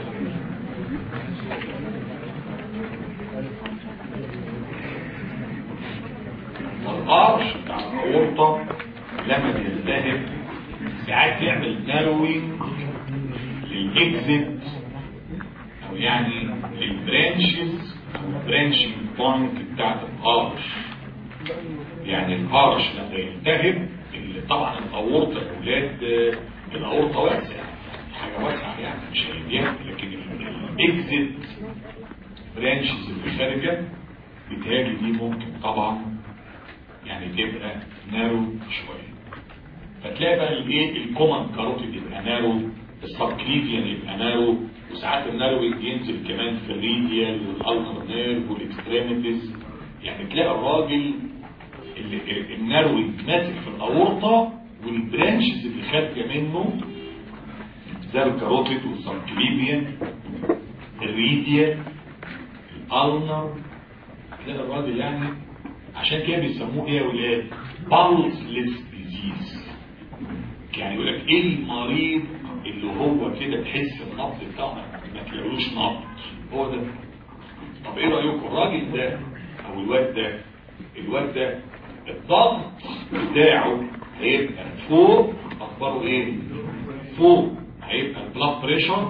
والارش بتاع الاورطه لما بيلتهب ساعات يعمل ناروينج للاكزيت او يعني البرانشز او البرانشنج بوينت بتاعت الارش. يعني الارش لما يلتهب طبعا الاورطه الاولاد الاورطه واسعه حاجه واسعه يعني مش هيديها لكن الاكزيت برانشز اللي خارجه بتهاجي دي ممكن طبعا يعني تبقى نارو شويه. فتلاقي بقى الايه الكومن كاروتيد يبقى نارو السبكليفيان يبقى نارو وساعات النارو ينزل كمان في الريديال والالتر نيرف والاكستريميتيز. يعني تلاقي الراجل اللي النارو ماسك في الاورطه والبرانشز اللي خارجه منه زي الكاروتيد والسبكليفيان الريديال الالنر. تلاقي الراجل يعني عشان كده بيسموه ايه يا ولاد؟ بالسلس ديزيز. يعني يقول لك ايه المريض اللي هو كده تحس النبض بتاعه ما تلاقيلوش نبض؟ هو ده طب ايه رايكم الراجل ده او الواد ده الواد ده الضغط بتاعه هيبقى فوق، اخباره ايه؟ فوق هيبقى البلاد بريشر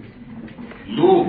لو،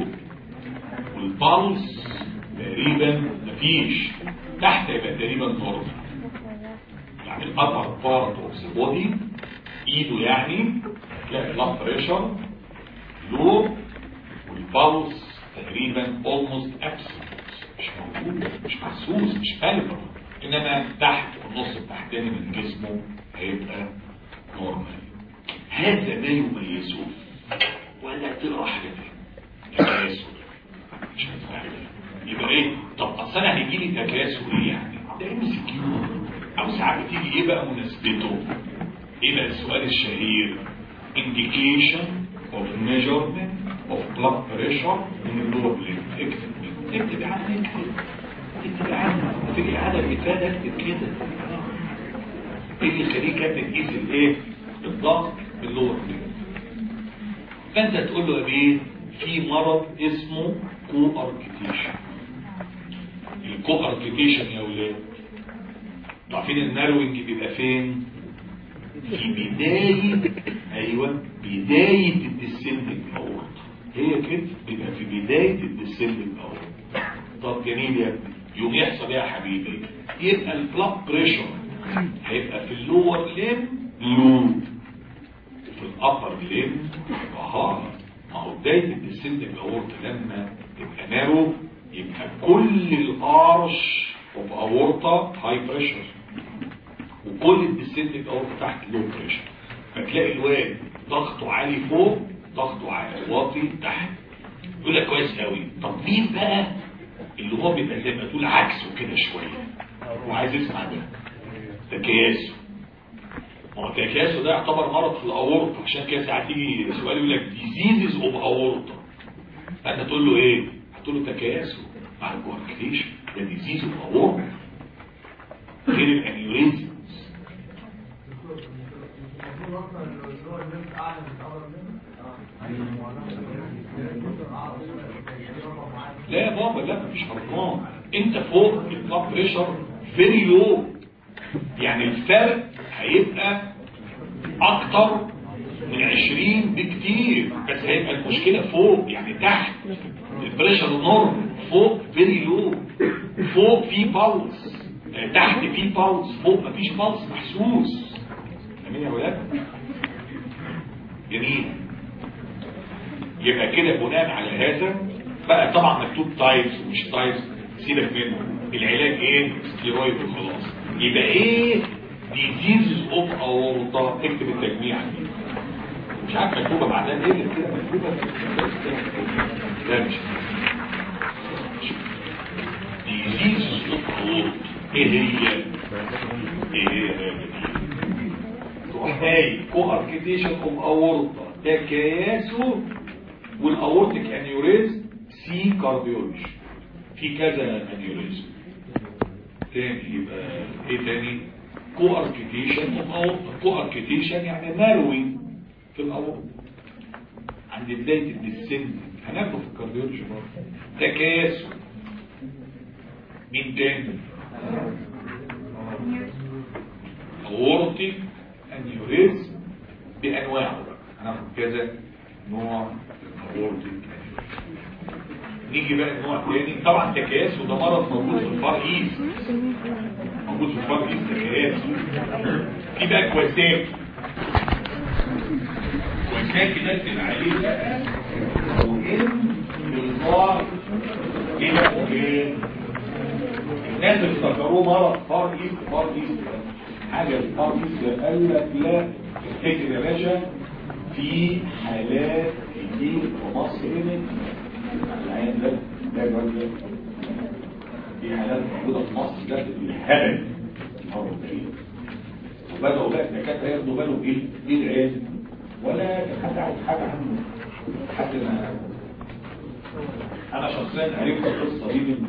والبالس تقريبا مفيش، تحت يبقى تقريبا نورمال. يعني الابر بارت اوف ذا بودي ايده يعني تلاقي البلاد بريشر لو والبالس تقريبا اولموست ابسنت، مش موجود، مش محسوس، مش قلبه، انما تحت النص التحتاني من جسمه هيبقى نورمال. هذا ما يميزه، ولا تقرا حاجه تكاسل مش هتفهم. يبقى ايه؟ طب اصل انا هيجي لي تكاسل ايه يعني؟ ده ام سي كيو، او ساعات بتيجي ايه بقى مناسبته؟ ايه بقى السؤال الشهير؟ indication of measurement of blood pressure in the lower limb. اكتب اكتب عنها اكتب اكتب عنها تيجي على الافاده اكتب كده. ايه اللي يخليك تقيس الايه؟ الضغط في اللور ليمب. فانت تقول له ايه؟ في مرض اسمه كو اركيتيشن. الكو اركيتيشن يا ولاد عارفين الناروينج بيبقى فين؟ في بداية ايوه بداية الديسندنج اورت. هي كده بيبقى في بداية الديسندنج اورت. طب جميل يا ابني، يوم يحصل ايه يا حبيبي؟ يبقى البلاد بريشر هيبقى في اللور ليم لو، وفي الابر ليم هاي. ما هو بداية الديسندنج اورت لما تبقى نارو يبقى كل الارش اوف اورتا هاي بريشر، وكل الديسندنج اورتا تحت لو بريشر. فتلاقي الواد ضغطه عالي فوق، ضغطه عالي واطي تحت. يقول لك كويس قوي. طب مين بقى اللي هو بيبقى زي ما تقول عكسه كده شويه وعايز يسمع ده؟ تكياسو. ما هو التكياسو ده يعتبر مرض في الاورطه، عشان كده ساعات يجي سؤال يقول لك ديزيزز اوف اورطه، فانت تقول له ايه؟ هتقول له تكياسو مع الكواركتيشن، ده ديزيز اوف اورطه غير الانيوريزم. لا يا بابا لا، مفيش ارقام. انت فوق البلاد بريشر فيري لو، يعني الفرق هيبقى اكتر من عشرين بكتير، بس هيبقى المشكله فوق. يعني تحت البريشر النورمال، فوق فيري لو. فوق في بالس، تحت في بالس، فوق مفيش بالس محسوس. جميل يا ولاد؟ جميل. يبقى كده بناء على هذا بقى طبعا مكتوب تايبس ومش تايبس، سيبك منه. العلاج ايه؟ ستيرويد وخلاص. يبقى ايه؟ ديزيزز اوف اورطه. اكتب التجميع دي، مش عارف مكتوبه بعدها ايه اللي كده مكتوبه. لا مش ديزيزز اوف اورطه. ايه هي؟ ايه هي؟ هاي كو اركيتيشن اوف اورطه، ده كياسو والاورتيك انيوريزم سي كارديولوجي. في كذا انيوريزم تاني. يبقى ايه تاني؟ كو اركيتيشن اوف اورطه. كو اركيتيشن يعني ناروينج في الاورطه عند بدايه الديسند، هناخده في الكارديولوجي برضه. تكاسل. مين تاني؟ اورتيك انيوريزم بانواعه بقى، هناخد كذا نوع اورتيك. نيجي بقى النوع الثاني. طبعا تكاسل ده مرض موجود في الفار ايست، موجود في الفار ايست تكاسل. في بقى كواساكي. كواساكي ده بتبقى عليه بقى مهم بالفار كده وكده. الناس اللي افتكروه مرض فار ايست، فار ايست حاجه الفار ايست قال لك لا، افتكر يا باشا في حالات كتير في مصر هنا. العين ده ده الراجل في حالات موجوده في مصر ده بالهبل المره دي، وبداوا بقى الدكاتره ياخدوا بالهم ايه؟ ايه العين؟ ولا كان حد عارف حاجه عنه لحد ما انا شخصيا عرفت القصه دي من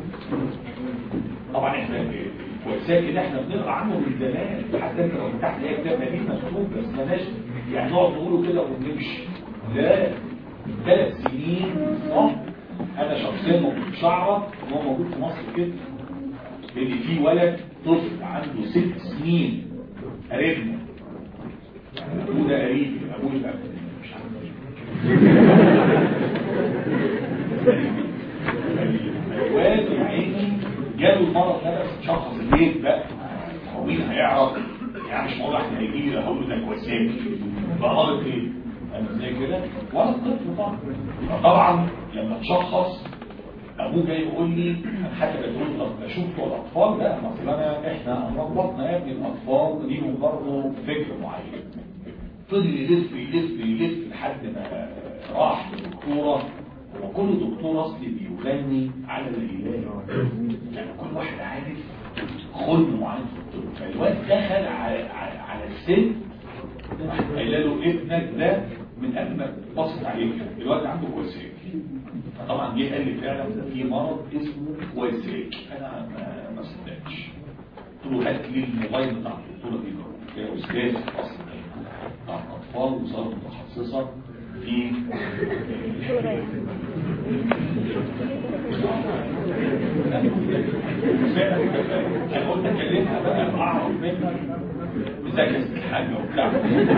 طبعا احنا الكواساكي ده احنا بنقرا عنه من زمان، حتى انت لو فتحت تلاقي كتاب قديم مكتوب، بس مالناش يعني نقعد نقوله كده ونمشي. لا ثلاث سنين صح انا شخصيا ما كنتش اعرف ان هو موجود في مصر كده، لان في ولد طفل عنده ست سنين قريبنا، ابوه ده قريب ابوه يبقى مش عارف الواد يا عيني جاله المرض ده بس شخص البيت بقى، هو مين هيعرف يعني؟ مش موضوع احنا هيجي لي هقول له ده كويسين بقى مرض ايه انا زي كده ولا الطفل طبعا. طبعا لما تشخص ابوه جاي يقول لي انا حتى بقول له اشوف بتوع الاطفال لا مثلا احنا ربطنا يا ابني الاطفال ليهم برضه فكر معين. فضل يلف يلف يلف لحد ما راح للدكتوره، وكل دكتور اصلي بيغني على الاله، يعني كل واحد عارف خلق معين في الطب. فالواد دخل على على, على السن قال له ابنك ده من قبل ما بصت عليك الواد عنده كويسين. فطبعا جه قال لي فعلا في مرض اسمه كويسين. انا ما ما صدقتش، قلت له هات لي الموبايل بتاع الدكتوره دي يا استاذ اصلا بتاع الاطفال وصارت متخصصه في انا قلت اكلمها بقى اعرف منها بذاكر الحاجه وبتاع.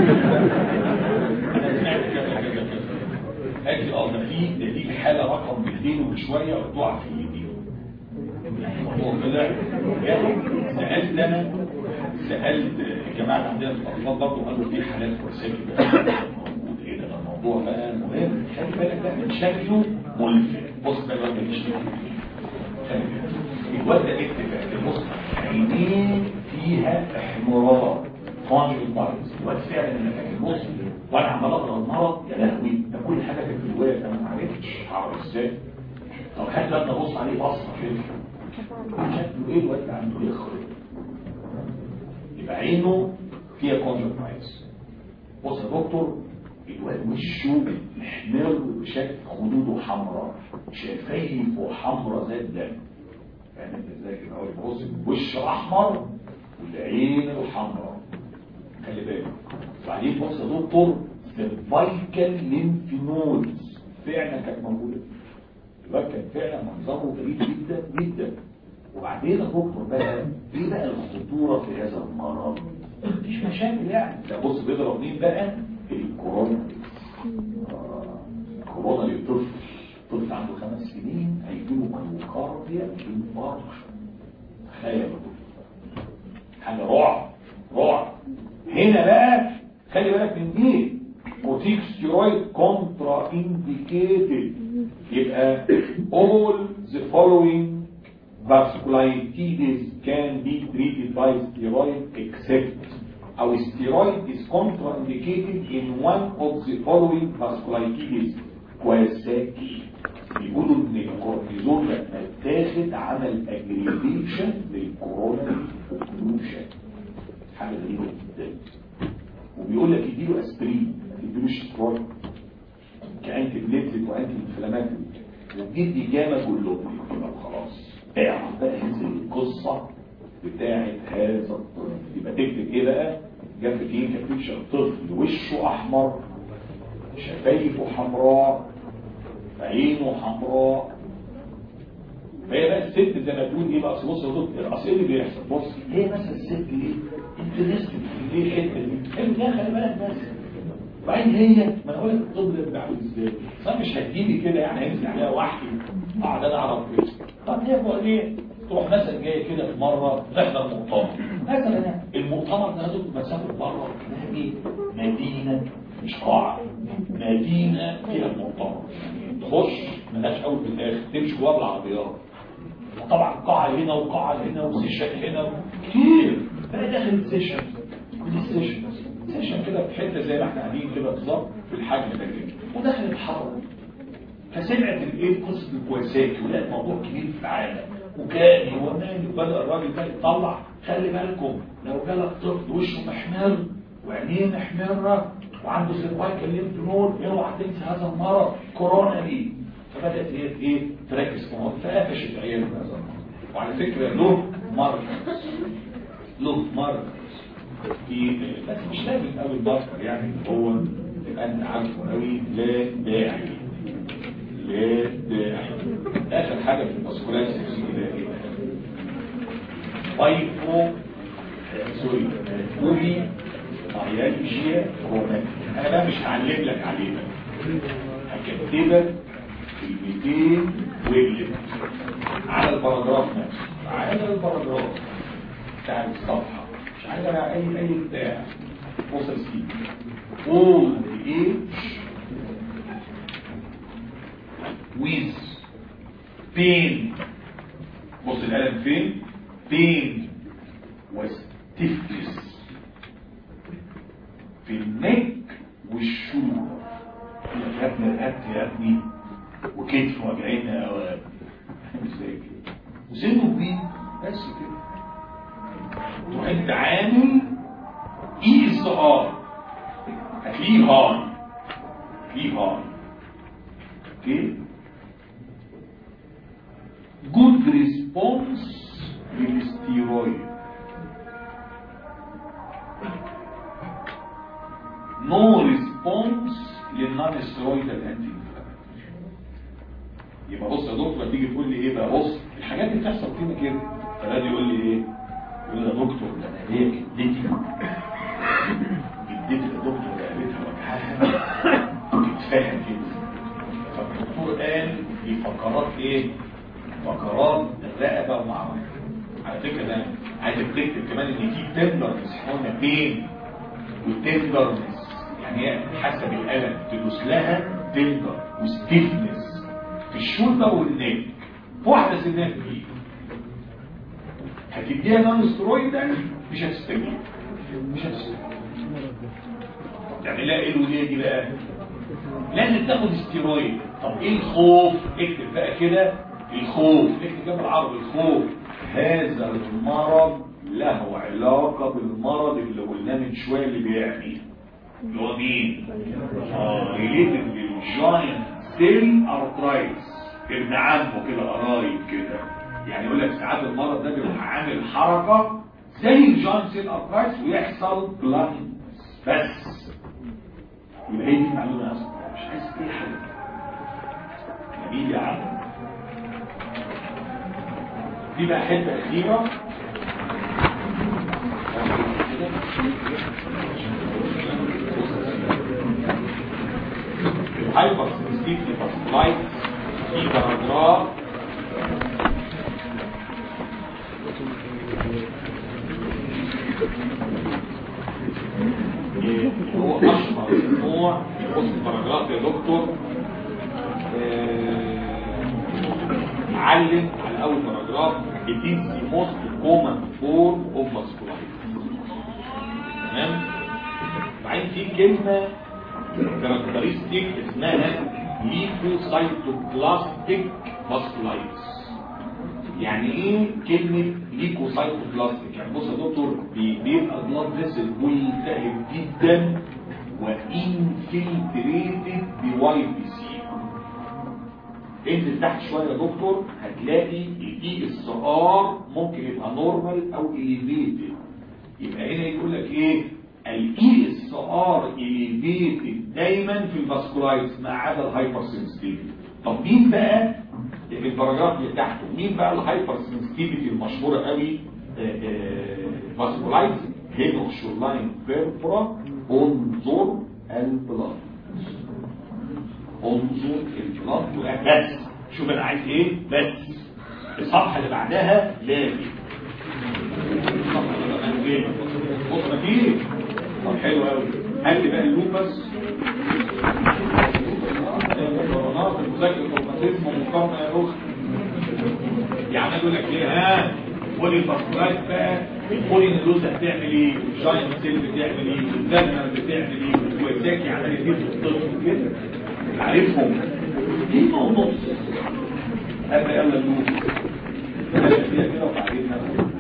انا سمعت كذا كذا كذا قالت لي اه ده في ده دي الحاله رقم مئتين وشويه وتقع في ايدي. الموضوع كده سالت انا سالت الجماعه عندنا في الاطفال برضه قالوا في حالات كويسه كده موجود. ايه ده الموضوع بقى مهم، خلي بالك ده من شكله ملفت. بص ده الواد مش الواد ده اكتفاء بص عينيه فيها احمرار كونجكت بايز. الواد فعلا انا فاكر بص وانا عمال اقرا المرض يا لهوي ده كل حاجه كانت في الواد انا ما عرفتش هعرف ازاي. طب حتى لما ابص عليه بصه كده شكله ايه الواد ده عنده يخرب يبقى عينه فيها كونجكت بايز. بص يا دكتور الواد وشه محمر بشكل خدوده حمراء شفايفه حمراء زي الدم. فاهم انت ازاي كده؟ هو بص وش احمر والعين الحمراء خلي بالك. وبعدين بص يا دكتور سيرفايكال ليمف نودز فعلا كانت موجوده. الواد كان فعلا منظره غريب جدا جدا. وبعدين يا دكتور بقى ايه بقى الخطوره في هذا المرض؟ مفيش مشاكل يعني. ده بص بيضرب مين بقى؟ الكورونا. الكورونا للطفل طفل عنده خمس سنين هيجيله مايوكارديا انفاركشن. تخيل حاجه رعب رعب. هنا بقى خلي بالك من دي كورتيكوستيرويد كونترا انديكيتد. يبقى all the following vasculitis can be treated by steroid except our steroid is contraindicated in one of the following vasculitis. كويساكي بيقولوا ان الكورتيزون لما اتاخد عمل اجريفيشن للكورونا اوكلوجن حاجه غريبه جدا. وبيقول لك يديله اسبرين ما يديلوش سترويد كانتي بليتلت وانتي انفلاماتوري وبيدي جاما كلهم. يبقى خلاص اعرف بقى هذه القصه بتاعت هذا الطفل. يبقى تكتب ايه بقى جنب ايه كابتشر طفل وشه احمر شفايفه حمراء عينه حمراء. فهي بقى الست زي ما تقول ايه بقى بص اصل اللي بيحصل بص ليه مثلا الست دي انترست في ليه الحته دي انت يا خلي بالك بس. وبعدين هي ما انا اقول لك الطب ده بيعمل ازاي صح مش هتجيلي كده يعني هينزل عليها وحدي اقعد انا اعرف كده. طب هي بقى ليه تروح مثلا جايه كده في مره تحضر مؤتمر مثلا المؤتمر ده لازم مسافه بره نادي مدينه مش قاعه مدينه فيها المؤتمر تخش ملهاش اول في الاخر تمشي جوه العربيات وطبعا قاعه هنا وقاعه هنا وسيشن هنا كتير بقى داخل سيشن ودي سيشن سيشن كده في حته زي ما احنا قاعدين كده بالظبط في الحجم ده كده وداخل الحرب. فسمعت الايه قصه الكويساكي ولقت موضوع كبير في العالم وكان هو مالي وبدا الراجل ده يطلع خلي بالكم لو جالك طفل وشه محمر وعينيه محمره وعنده سيرفايكال ليمف نود اوعى تنسى هذا المرض كورونا دي. فبدات هي ايه تركز في الموضوع فقفشت عياله هذا المرض. وعلى فكره له مرض له مرض في بس مش لازم قوي البشر يعني هو تبقى انت عارفه قوي لا داعي لا اخر حاجه في الفاسكولايتس كده ايه بايفو سوري بولي مايالجيا روماتيك. انا بقى مش هعلم لك عليه بقى، هكتبك كلمتين واجلب على الباراجراف نفسه، على الباراجراف بتاع الصفحه، مش عايز انا اي اي بتاع. بص يا سيدي all the age with pain. بص القلم فين؟ pain وstiffness في النك والشولدر. يا ابني رقبتي يا ابني وكتف وجعنا او مش زي كده وسنه كبير بس كده. تروح انت عامل اي اس ار هتلاقيه هاي، هتلاقيه هاي. اوكي جود ريسبونس للستيرويد، نو ريسبونس للنون ستيرويدال انتي. يبقى بص يا دكتور تيجي تقول لي ايه بقى، بص الحاجات دي بتحصل فينا كده، فلازم يقول لي ايه، يقول لي يا دكتور ده انا هي جدتي جدتي يا دكتور رقبتها وجعها وكتفاها كده. فالدكتور قال دي فقرات ايه؟ فقرات الرقبه ومعرفة. على فكره ده عايزك تكتب كمان ان في تندرنس، احنا قلنا بين والتندرنس يعني حسب الالم تدوس لها تندر وستيفنس في الشولدر والنك. في واحده سنها كبيره هتديها نون سترويدال مش هتستجيب، مش هتستجيب. يعني لا ايه الوديه دي بقى؟ لازم تاخد ستيرويد. طب ايه الخوف؟ اكتب بقى كده الخوف، اكتب جنب العربي الخوف. هذا المرض له علاقه بالمرض اللي قلناه من شويه اللي بيعني اللي هو مين؟ اه ريليتد للجاينت سيل ارترايتس. ابن عمه كده قرايب كده، يعني يقول لك ساعات المرض ده بيبقى عامل حركه زي الجاينت سيل ارترايتس ويحصل بلان بس. يبقى هي دي المعلومه اصلا، مش عايز اي حاجه. جميل يا عم. دي بقى حته اخيره الهايبر سنسيتيفيتي فاسكولايتس. في باراجراف هو اشهر نوع. بص الباراجراف يا دكتور علم على اول باراجراف it is the most common form of vasculitis. تمام. بعدين في كلمه كاركترستيك اسمها ليكوسايتوبلاستيك فاسكولايتس. يعني ايه كلمه ليكوسايتوبلاستيك؟ يعني بص يا دكتور بيبقى بلاد فيسل ملتهب جدا وانفلتريتد بواي بي سي. انزل تحت شويه يا دكتور هتلاقي الاي اس ار ممكن يبقى نورمال او اليفيتد. يبقى هنا يقول لك ايه؟ الاي اس ار اليفيتد دايما في الفاسكولايتس ما عدا الهايبر سنسيتيفيتي. طب مين بقى في الباراجراف اللي تحته مين بقى الهايبر سنسيتيفيتي المشهوره قوي فاسكولايتس؟ هيموشولاين بيربرا. انظر البلاد، انظر البلاد بس. شوف انا عايز ايه بس. الصفحه اللي بعدها لاقي الصفحه اللي بعدها ايه؟ بص فيه. طب حلو قوي. هات لي بقى اللوبس الكورونات المذاكره الروماتيزم ومقارنه يا اخت. يعني اقول لك ايه؟ ها قول الفاسكولايت بقى. البولينيلوزا بتعمل ايه؟ الجاينت سيل بتعمل ايه؟ الدرنر بتعمل ايه؟ والكويزاكي عمل ايه في الطفل كده؟ عارفهم دي ونص. هات يلا اللوبس ماشي فيها كده وبعدين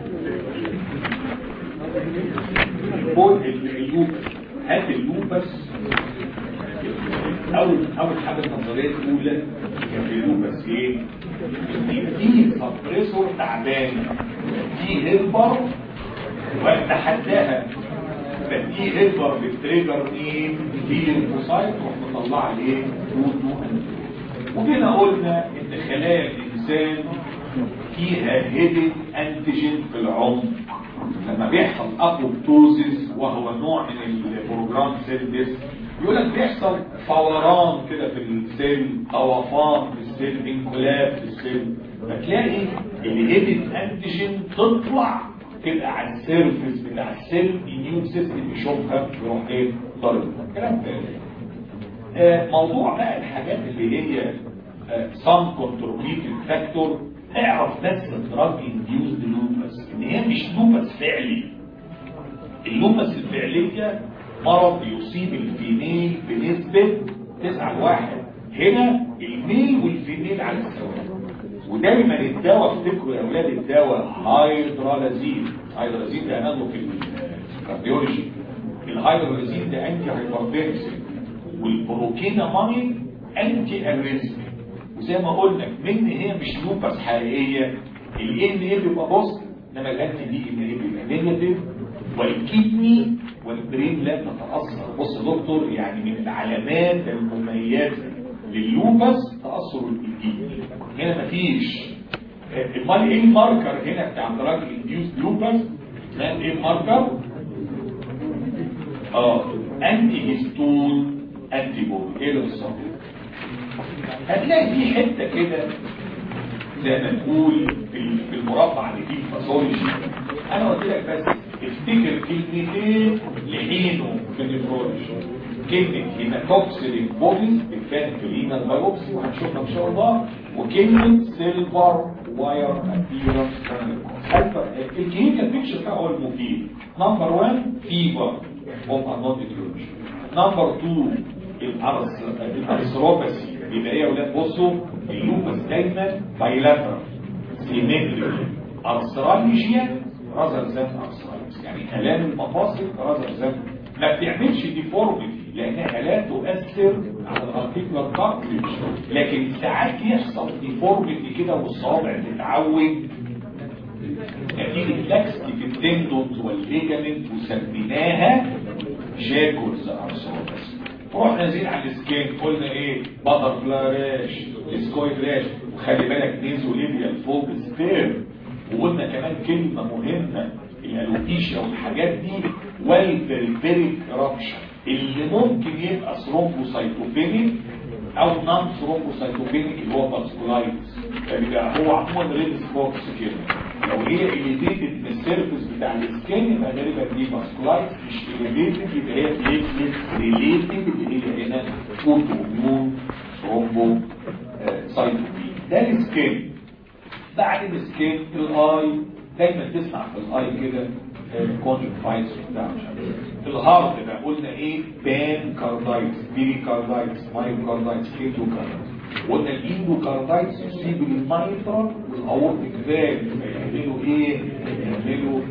قول اللوبس. هات اللوبس. اول اول حاجه النظريه الاولى كان في اللوبس ايه؟ في سبريسور تعبان، في هيلبر واتحداها. فدي هيلبر بالتريجر ايه؟ في الليمفوسايت تروح مطلعه ايه؟ نود نو وكده قلنا ان خلايا الانسان فيها هيدن انتيجين في العمق. لما بيحصل ابوبتوزيس وهو نوع من البروجرام سيل ديس، يقول لك بيحصل فوران كده في السيل، طوفان في السيل، انقلاب في السيل، فتلاقي الهيدن انتيجين تطلع تبقى على السيرفيس بتاع السيل، الاميون سيستم يشوفها يروح ايه ضربها. الكلام ده آه موضوع بقى الحاجات اللي هي سام كونتروليتنج فاكتور. اعرف بس الدراج انديوزد لوبس ان هي مش لوبس فعلي. اللوبس الفعليه مرض يصيب الفيميل بنسبه تسعة لواحد. هنا الميل والفيميل على السواء. ودايما الدواء افتكروا يا اولاد الدواء هيدرالازين. هيدرالازين ده هناخده في الكارديولوجي. الهيدرالازين ده انتي هايبرتنسيف، والبروكينامين انتي اريزميك. وزي ما قلنا من هي مش لوبس حقيقيه، ال ان ايه بيبقى بوست، انما الانتي دي ان ايه بيبقى نيجاتيف، والكدني والبرين لا تتاثر. بص يا دكتور، يعني من العلامات المميزه لللوبس تاثر الكدني. هنا مفيش. امال ايه الماركر هنا بتاع دراج انديوس لوبس؟ ايه الماركر؟ اه انتي هيستون انتي بودي. ايه اللي بالظبط؟ هتلاقي في حته كده زي ما نقول في المربع اللي فيه الباثولوجي. انا قلت لك بس افتكر كلمتين لحينه في النيفرولوجي. كلمه هيماتوكسيل بوديز بتبان في الرينال بايوبسي وهنشوفها ان شاء الله، وكلمه سيلفر واير ابيرنس. الكلينيكال بيكتشر بتاعه هو المفيد. نمبر واحد فيفر هم ار نوت ديكلوجن. نمبر اتنين الارثروباثي. يبقى ايه يا اولاد؟ بصوا اللوبس دايما بايلاترال سيمتريك ارثرالجيا رازر ذات ارثرالجيا، يعني كلام المفاصل رازر ذات. ما بتعملش ديفورميتي لانها لا تؤثر على الارتيكولار كارتليج، لكن ساعات يحصل ديفورميتي كده والصوابع تتعود نتيجه لاكستي في التندونز والليجامنت، وسميناها جاكولز ارثروباثي. روح نازلين على السكين قلنا ايه؟ بطر فلاراش، سكويد راش، وخلي بالك نيزو ليبيا الفوق ستير. وقلنا كمان كلمه مهمه، الالوبيشيا والحاجات دي والبريفيريك رابشر اللي ممكن يبقى ثرومبوسايتوبينيك او نون ثرومبوسايتوبينيك اللي هو فاسكولايتس. فبيبقى هو عموما ريد سبوتس كده. لو هي اليفيتد من السيرفيس بتاع السكين يبقى غالبا دي فاسكولايتس، مش اليفيتد يبقى هي بليتلت ريليتد اللي هي هنا اوتو اميون ثرومبو سايتوبين. ده السكين. بعد السكين الاي، دايما تسمع في الاي كده كونجكتيفايتس وبتاع مش عارف. في الهارت بقى قلنا ايه؟ بان كاردايتس، بيري كاردايتس، مايوكاردايتس، كيتو كاردايتس. قلنا الاندوكاردايتس يصيب المايترال والاورتيك فالف، يعملوا ايه؟ يعملوا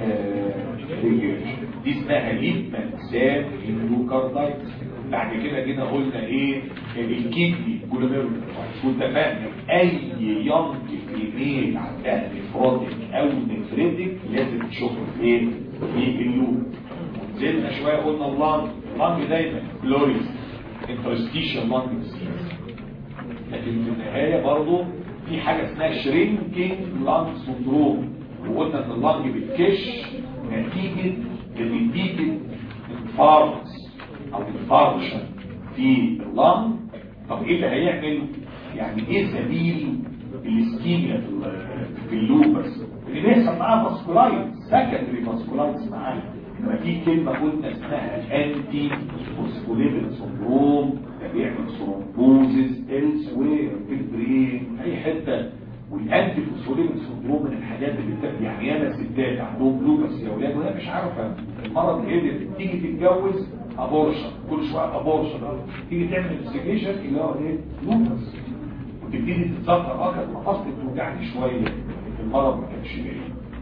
ريجريشن. دي اسمها ليبمان ساب اندوكاردايتس. بعد كده جينا قلنا ايه؟ الكيدني جلوميرولوفايتس. واتفقنا اي يونج فيميل عندها نفروتيك او نفريتك لازم تشوفها في ايه؟ في اللوب. نزلنا شويه قلنا اللانج. اللانج دايما فلوريس انترستيشن لانج ديزيز، لكن في النهايه برضه في حاجه اسمها شرينكينج لانج سندروم. وقلنا ان اللانج بتكش نتيجه ريبيتد انفاركس او انفاركشن في اللانج. طب ايه اللي هيعمل؟ يعني ايه سبيل الاسكيميا في اللوبس؟ اللي بيحصل معاها فاسكولايتس، سكندري فاسكولايتس معاها. يبقى في كلمه قلنا اسمها انتي فوسفوليبيد سندروم، ده بيعمل ثرومبوزيس السوير في البرين اي حته. والانتي فوسفوليبيد سندروم من الحاجات اللي بتبقى يعني ياما ستات عندهم لوبس يا اولاد وهي مش عارفه المرض ايه ده. تيجي تتجوز ابورشن، كل شويه ابورشن، تيجي تعمل انفستيجيشن اللي هو ايه؟ لوبس. وتبتدي تتذكر اه كانت مفاصلي بتوجعني شويه، المرض ما كانش جاي.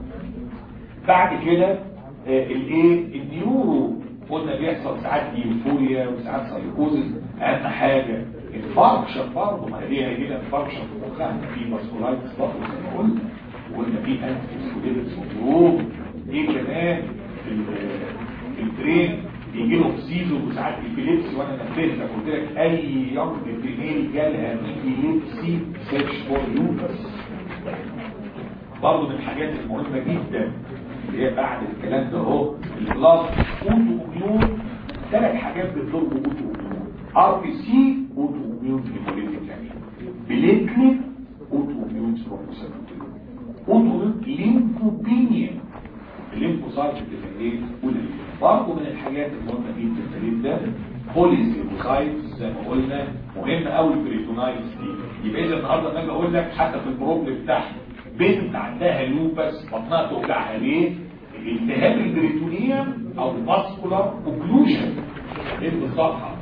بعد كده آه الايه؟ النيورو. قلنا بيحصل ساعات يوفوريا وساعات سايكوزز. اهم حاجه الفاركشن برضه، ما هي هيجي لك فاركشن في مخها، في فاسكولايتس برضه زي ما قلنا. وقلنا في انتي سندروم. ايه كمان؟ البرين بيجي له سيزو وساعات ابيليبسي، وانا نبهتك قلت لك اي يوم فيميل جالها ابيليبسي سيرش فور لوبس. برضه من الحاجات المهمه جدا اللي هي بعد الكلام ده اهو البلاس اوتو اميون. ثلاث حاجات بتضر اوتو اميون: ار بي سي اوتو اميون هيموليتيك بليتلت اوتو اميون ثرومبوسيتوبينيا اوتو اميون ليمفوبينيا. الليمفوسايت بتبقى ايه؟ برضه من الحاجات المهمه جدا جدا بوليسيبوسايت زي ما قلنا مهم قوي البريتونايتس دي. يبقى اذا النهارده لما اجي اقول لك حتى في البروبلم بتاعها بنت عندها لوبس بطنها توجعها ليه؟ التهاب البريتونيوم او الفاسكولار اوكلوجن. ايه الصفحه؟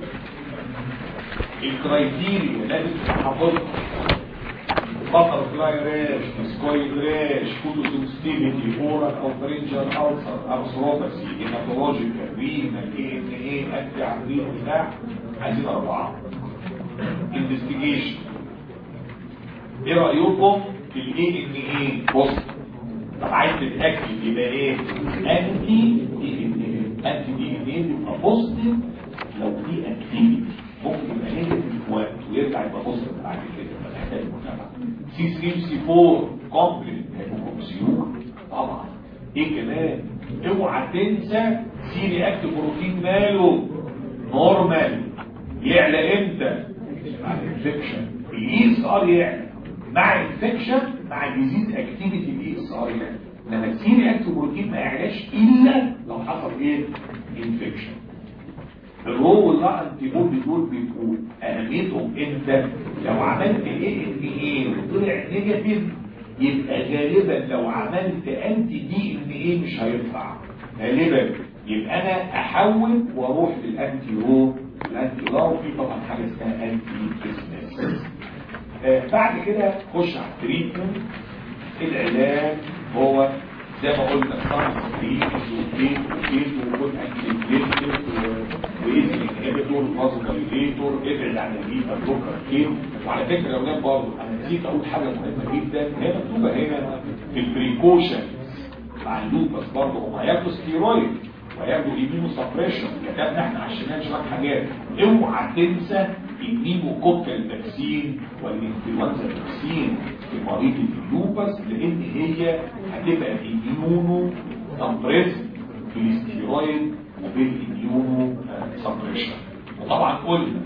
الكرايتيريا لازم تحفظها: بطر فلاي راش، سكويد راش، فوتوسنسيتيفيتي، اورال او فرنجال ألسر، ارثروباسي، هيماتولوجيكال، رينال، اي ان اي، انتي عقليه بتاع. عايزين اربعه. انفستيجيشن. ايه رايكم في الاي ان اي؟ بص، طب عايز تتاكد يبقى ايه؟ انتي دي ان اي. انتي دي ان اي بيبقى بوزيتيف لو في اكتيفيتي، ممكن يبقى نيجاتيف في وقت ويرجع يبقى بوزيتيف بعد كده. فنحتاج متابعه. سي ثري سي فور كومبليت هيبوكسيوك طبعا. ايه كمان؟ اوعى تنسى سي رياكت بروتين ماله نورمال. يعلى امتى؟ مع الانفكشن. الاي اس ار يعلى مع انفكشن مع ديزيز اكتيفيتي. الاي اس ار يعلى، لما السي رياكت بروتين ما يعلاش الا لو حصل ايه؟ انفكشن. الرو واللا انتي بودي دول بيكون اهميتهم امتى؟ لو عملت ايه ان ايه وطلع نيجاتيف يبقى غالبا لو عملت انتي دي ان ايه مش هيطلع غالبا، يبقى انا احول واروح للانتي رو. الانتي رو في طبعا حاجه اسمها انتي بيزنس. آه بعد كده خش على التريتمنت. العلاج هو زي ما قلنا صنع سكرين وكيت وكيت وكل انتيبليتر وايزي انهبيتور وفازودايليتور. ابعد عن البيتا بلوكر كيت. وعلى فكره يا اولاد برضه انا نسيت اقول حاجه مهمه جدا هي مكتوبه هنا في البريكوشن مع اللوبس. برضه هم هياخدوا ستيرويد وهياخدوا ايمينو سبريشن. كتبنا احنا على الشمال شويه حاجات. اوعى تنسى النيموكوكال فاكسين والانفلونزا فاكسين في مريض اللوبس، لان هي هتبقى اميونو سبريس بالاستيرويد وبالاميونو سبريشن. وطبعا قلنا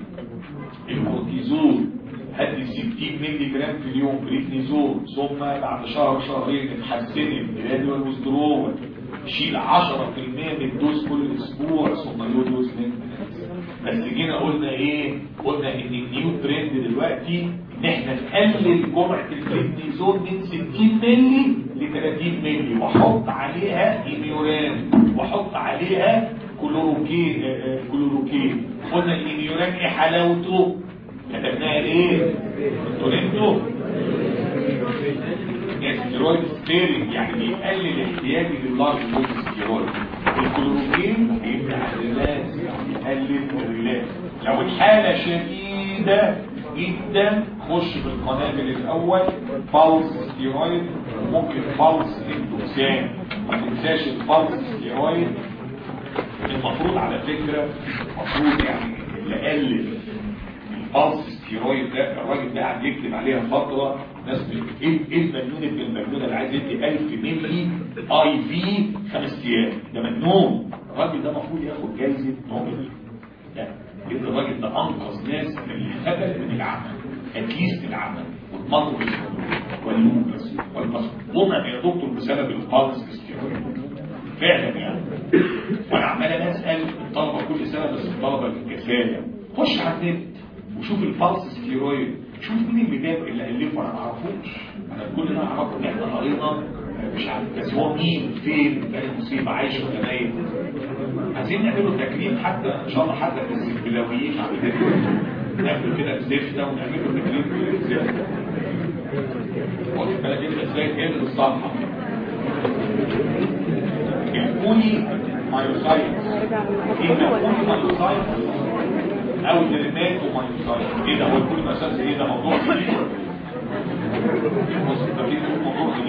الكورتيزون هدي ستين مللي جرام في اليوم بريدنيزون، ثم بعد شهر شهرين اتحسنت جراديوال ويزدرول، شيل عشرة في المية من الدوز كل اسبوع ثم له دوز مينتنس. بس جينا قلنا ايه؟ قلنا ان النيو ترند دلوقتي ان احنا نقلل جرعه البريدنيزون من ستين مللي ل ثلاثين مللي واحط عليها ايميوران واحط عليها كلوروكين. كلوروكين قلنا الايميوران ايه حلاوته؟ كتبناها ايه؟ تورنتو ستيرويد سبيرنج، يعني بيقلل احتياجي لللارج دوز ستيرويد. الكلوروكين بيمنع الريلاكس، بيقلل الريلاكس. لو الحاله شديده جدا خش بالقنابل الاول بالس ستيرويد وممكن بالس اندوكسان. ما تنساش البالس ستيرويد المفروض على فكره المفروض يعني يقلل البالس ستيرويد ده. الراجل ده قاعد يكتب عليها فتره ناس ايه ايه المجنون ابن المجنون اللي عايز يدي ألف مللي اي في خمس ايام؟ ده مجنون. الراجل ده المفروض ياخد جايزه نوبل. يعني يبقى الراجل ده انقذ ناس من الهبل من العمى، اتليست العمى والمرض واللوبس والمصدومه يا دكتور بسبب البالس ستيرويد فعلا يعني. وانا عمال اسال الطلبه كل سنه، بس الطلبه الكفايه خش على النت وشوف البالس ستيرويد، شوف مين اللي جاب اللي الفه. انا ما اعرفوش، انا كل اللي انا اعرفه ان احنا قرينا مش عارف بس هو مين فين كان المصيبه عايش ولا ميت. عايزين نعمله تكريم حتى ان شاء الله حتى في السبلاويين نعمل كده بزفته ونعمل له تكريم في الزفته. واخد بالك انت ازاي كده بالصفحه البولي مايوسايتس. ايه البولي مايوسايتس او الدريماتو مايوسايتس؟ ايه ده هو البولي مايوسايتس؟ ايه ده موضوع كبير. بص ده في موضوع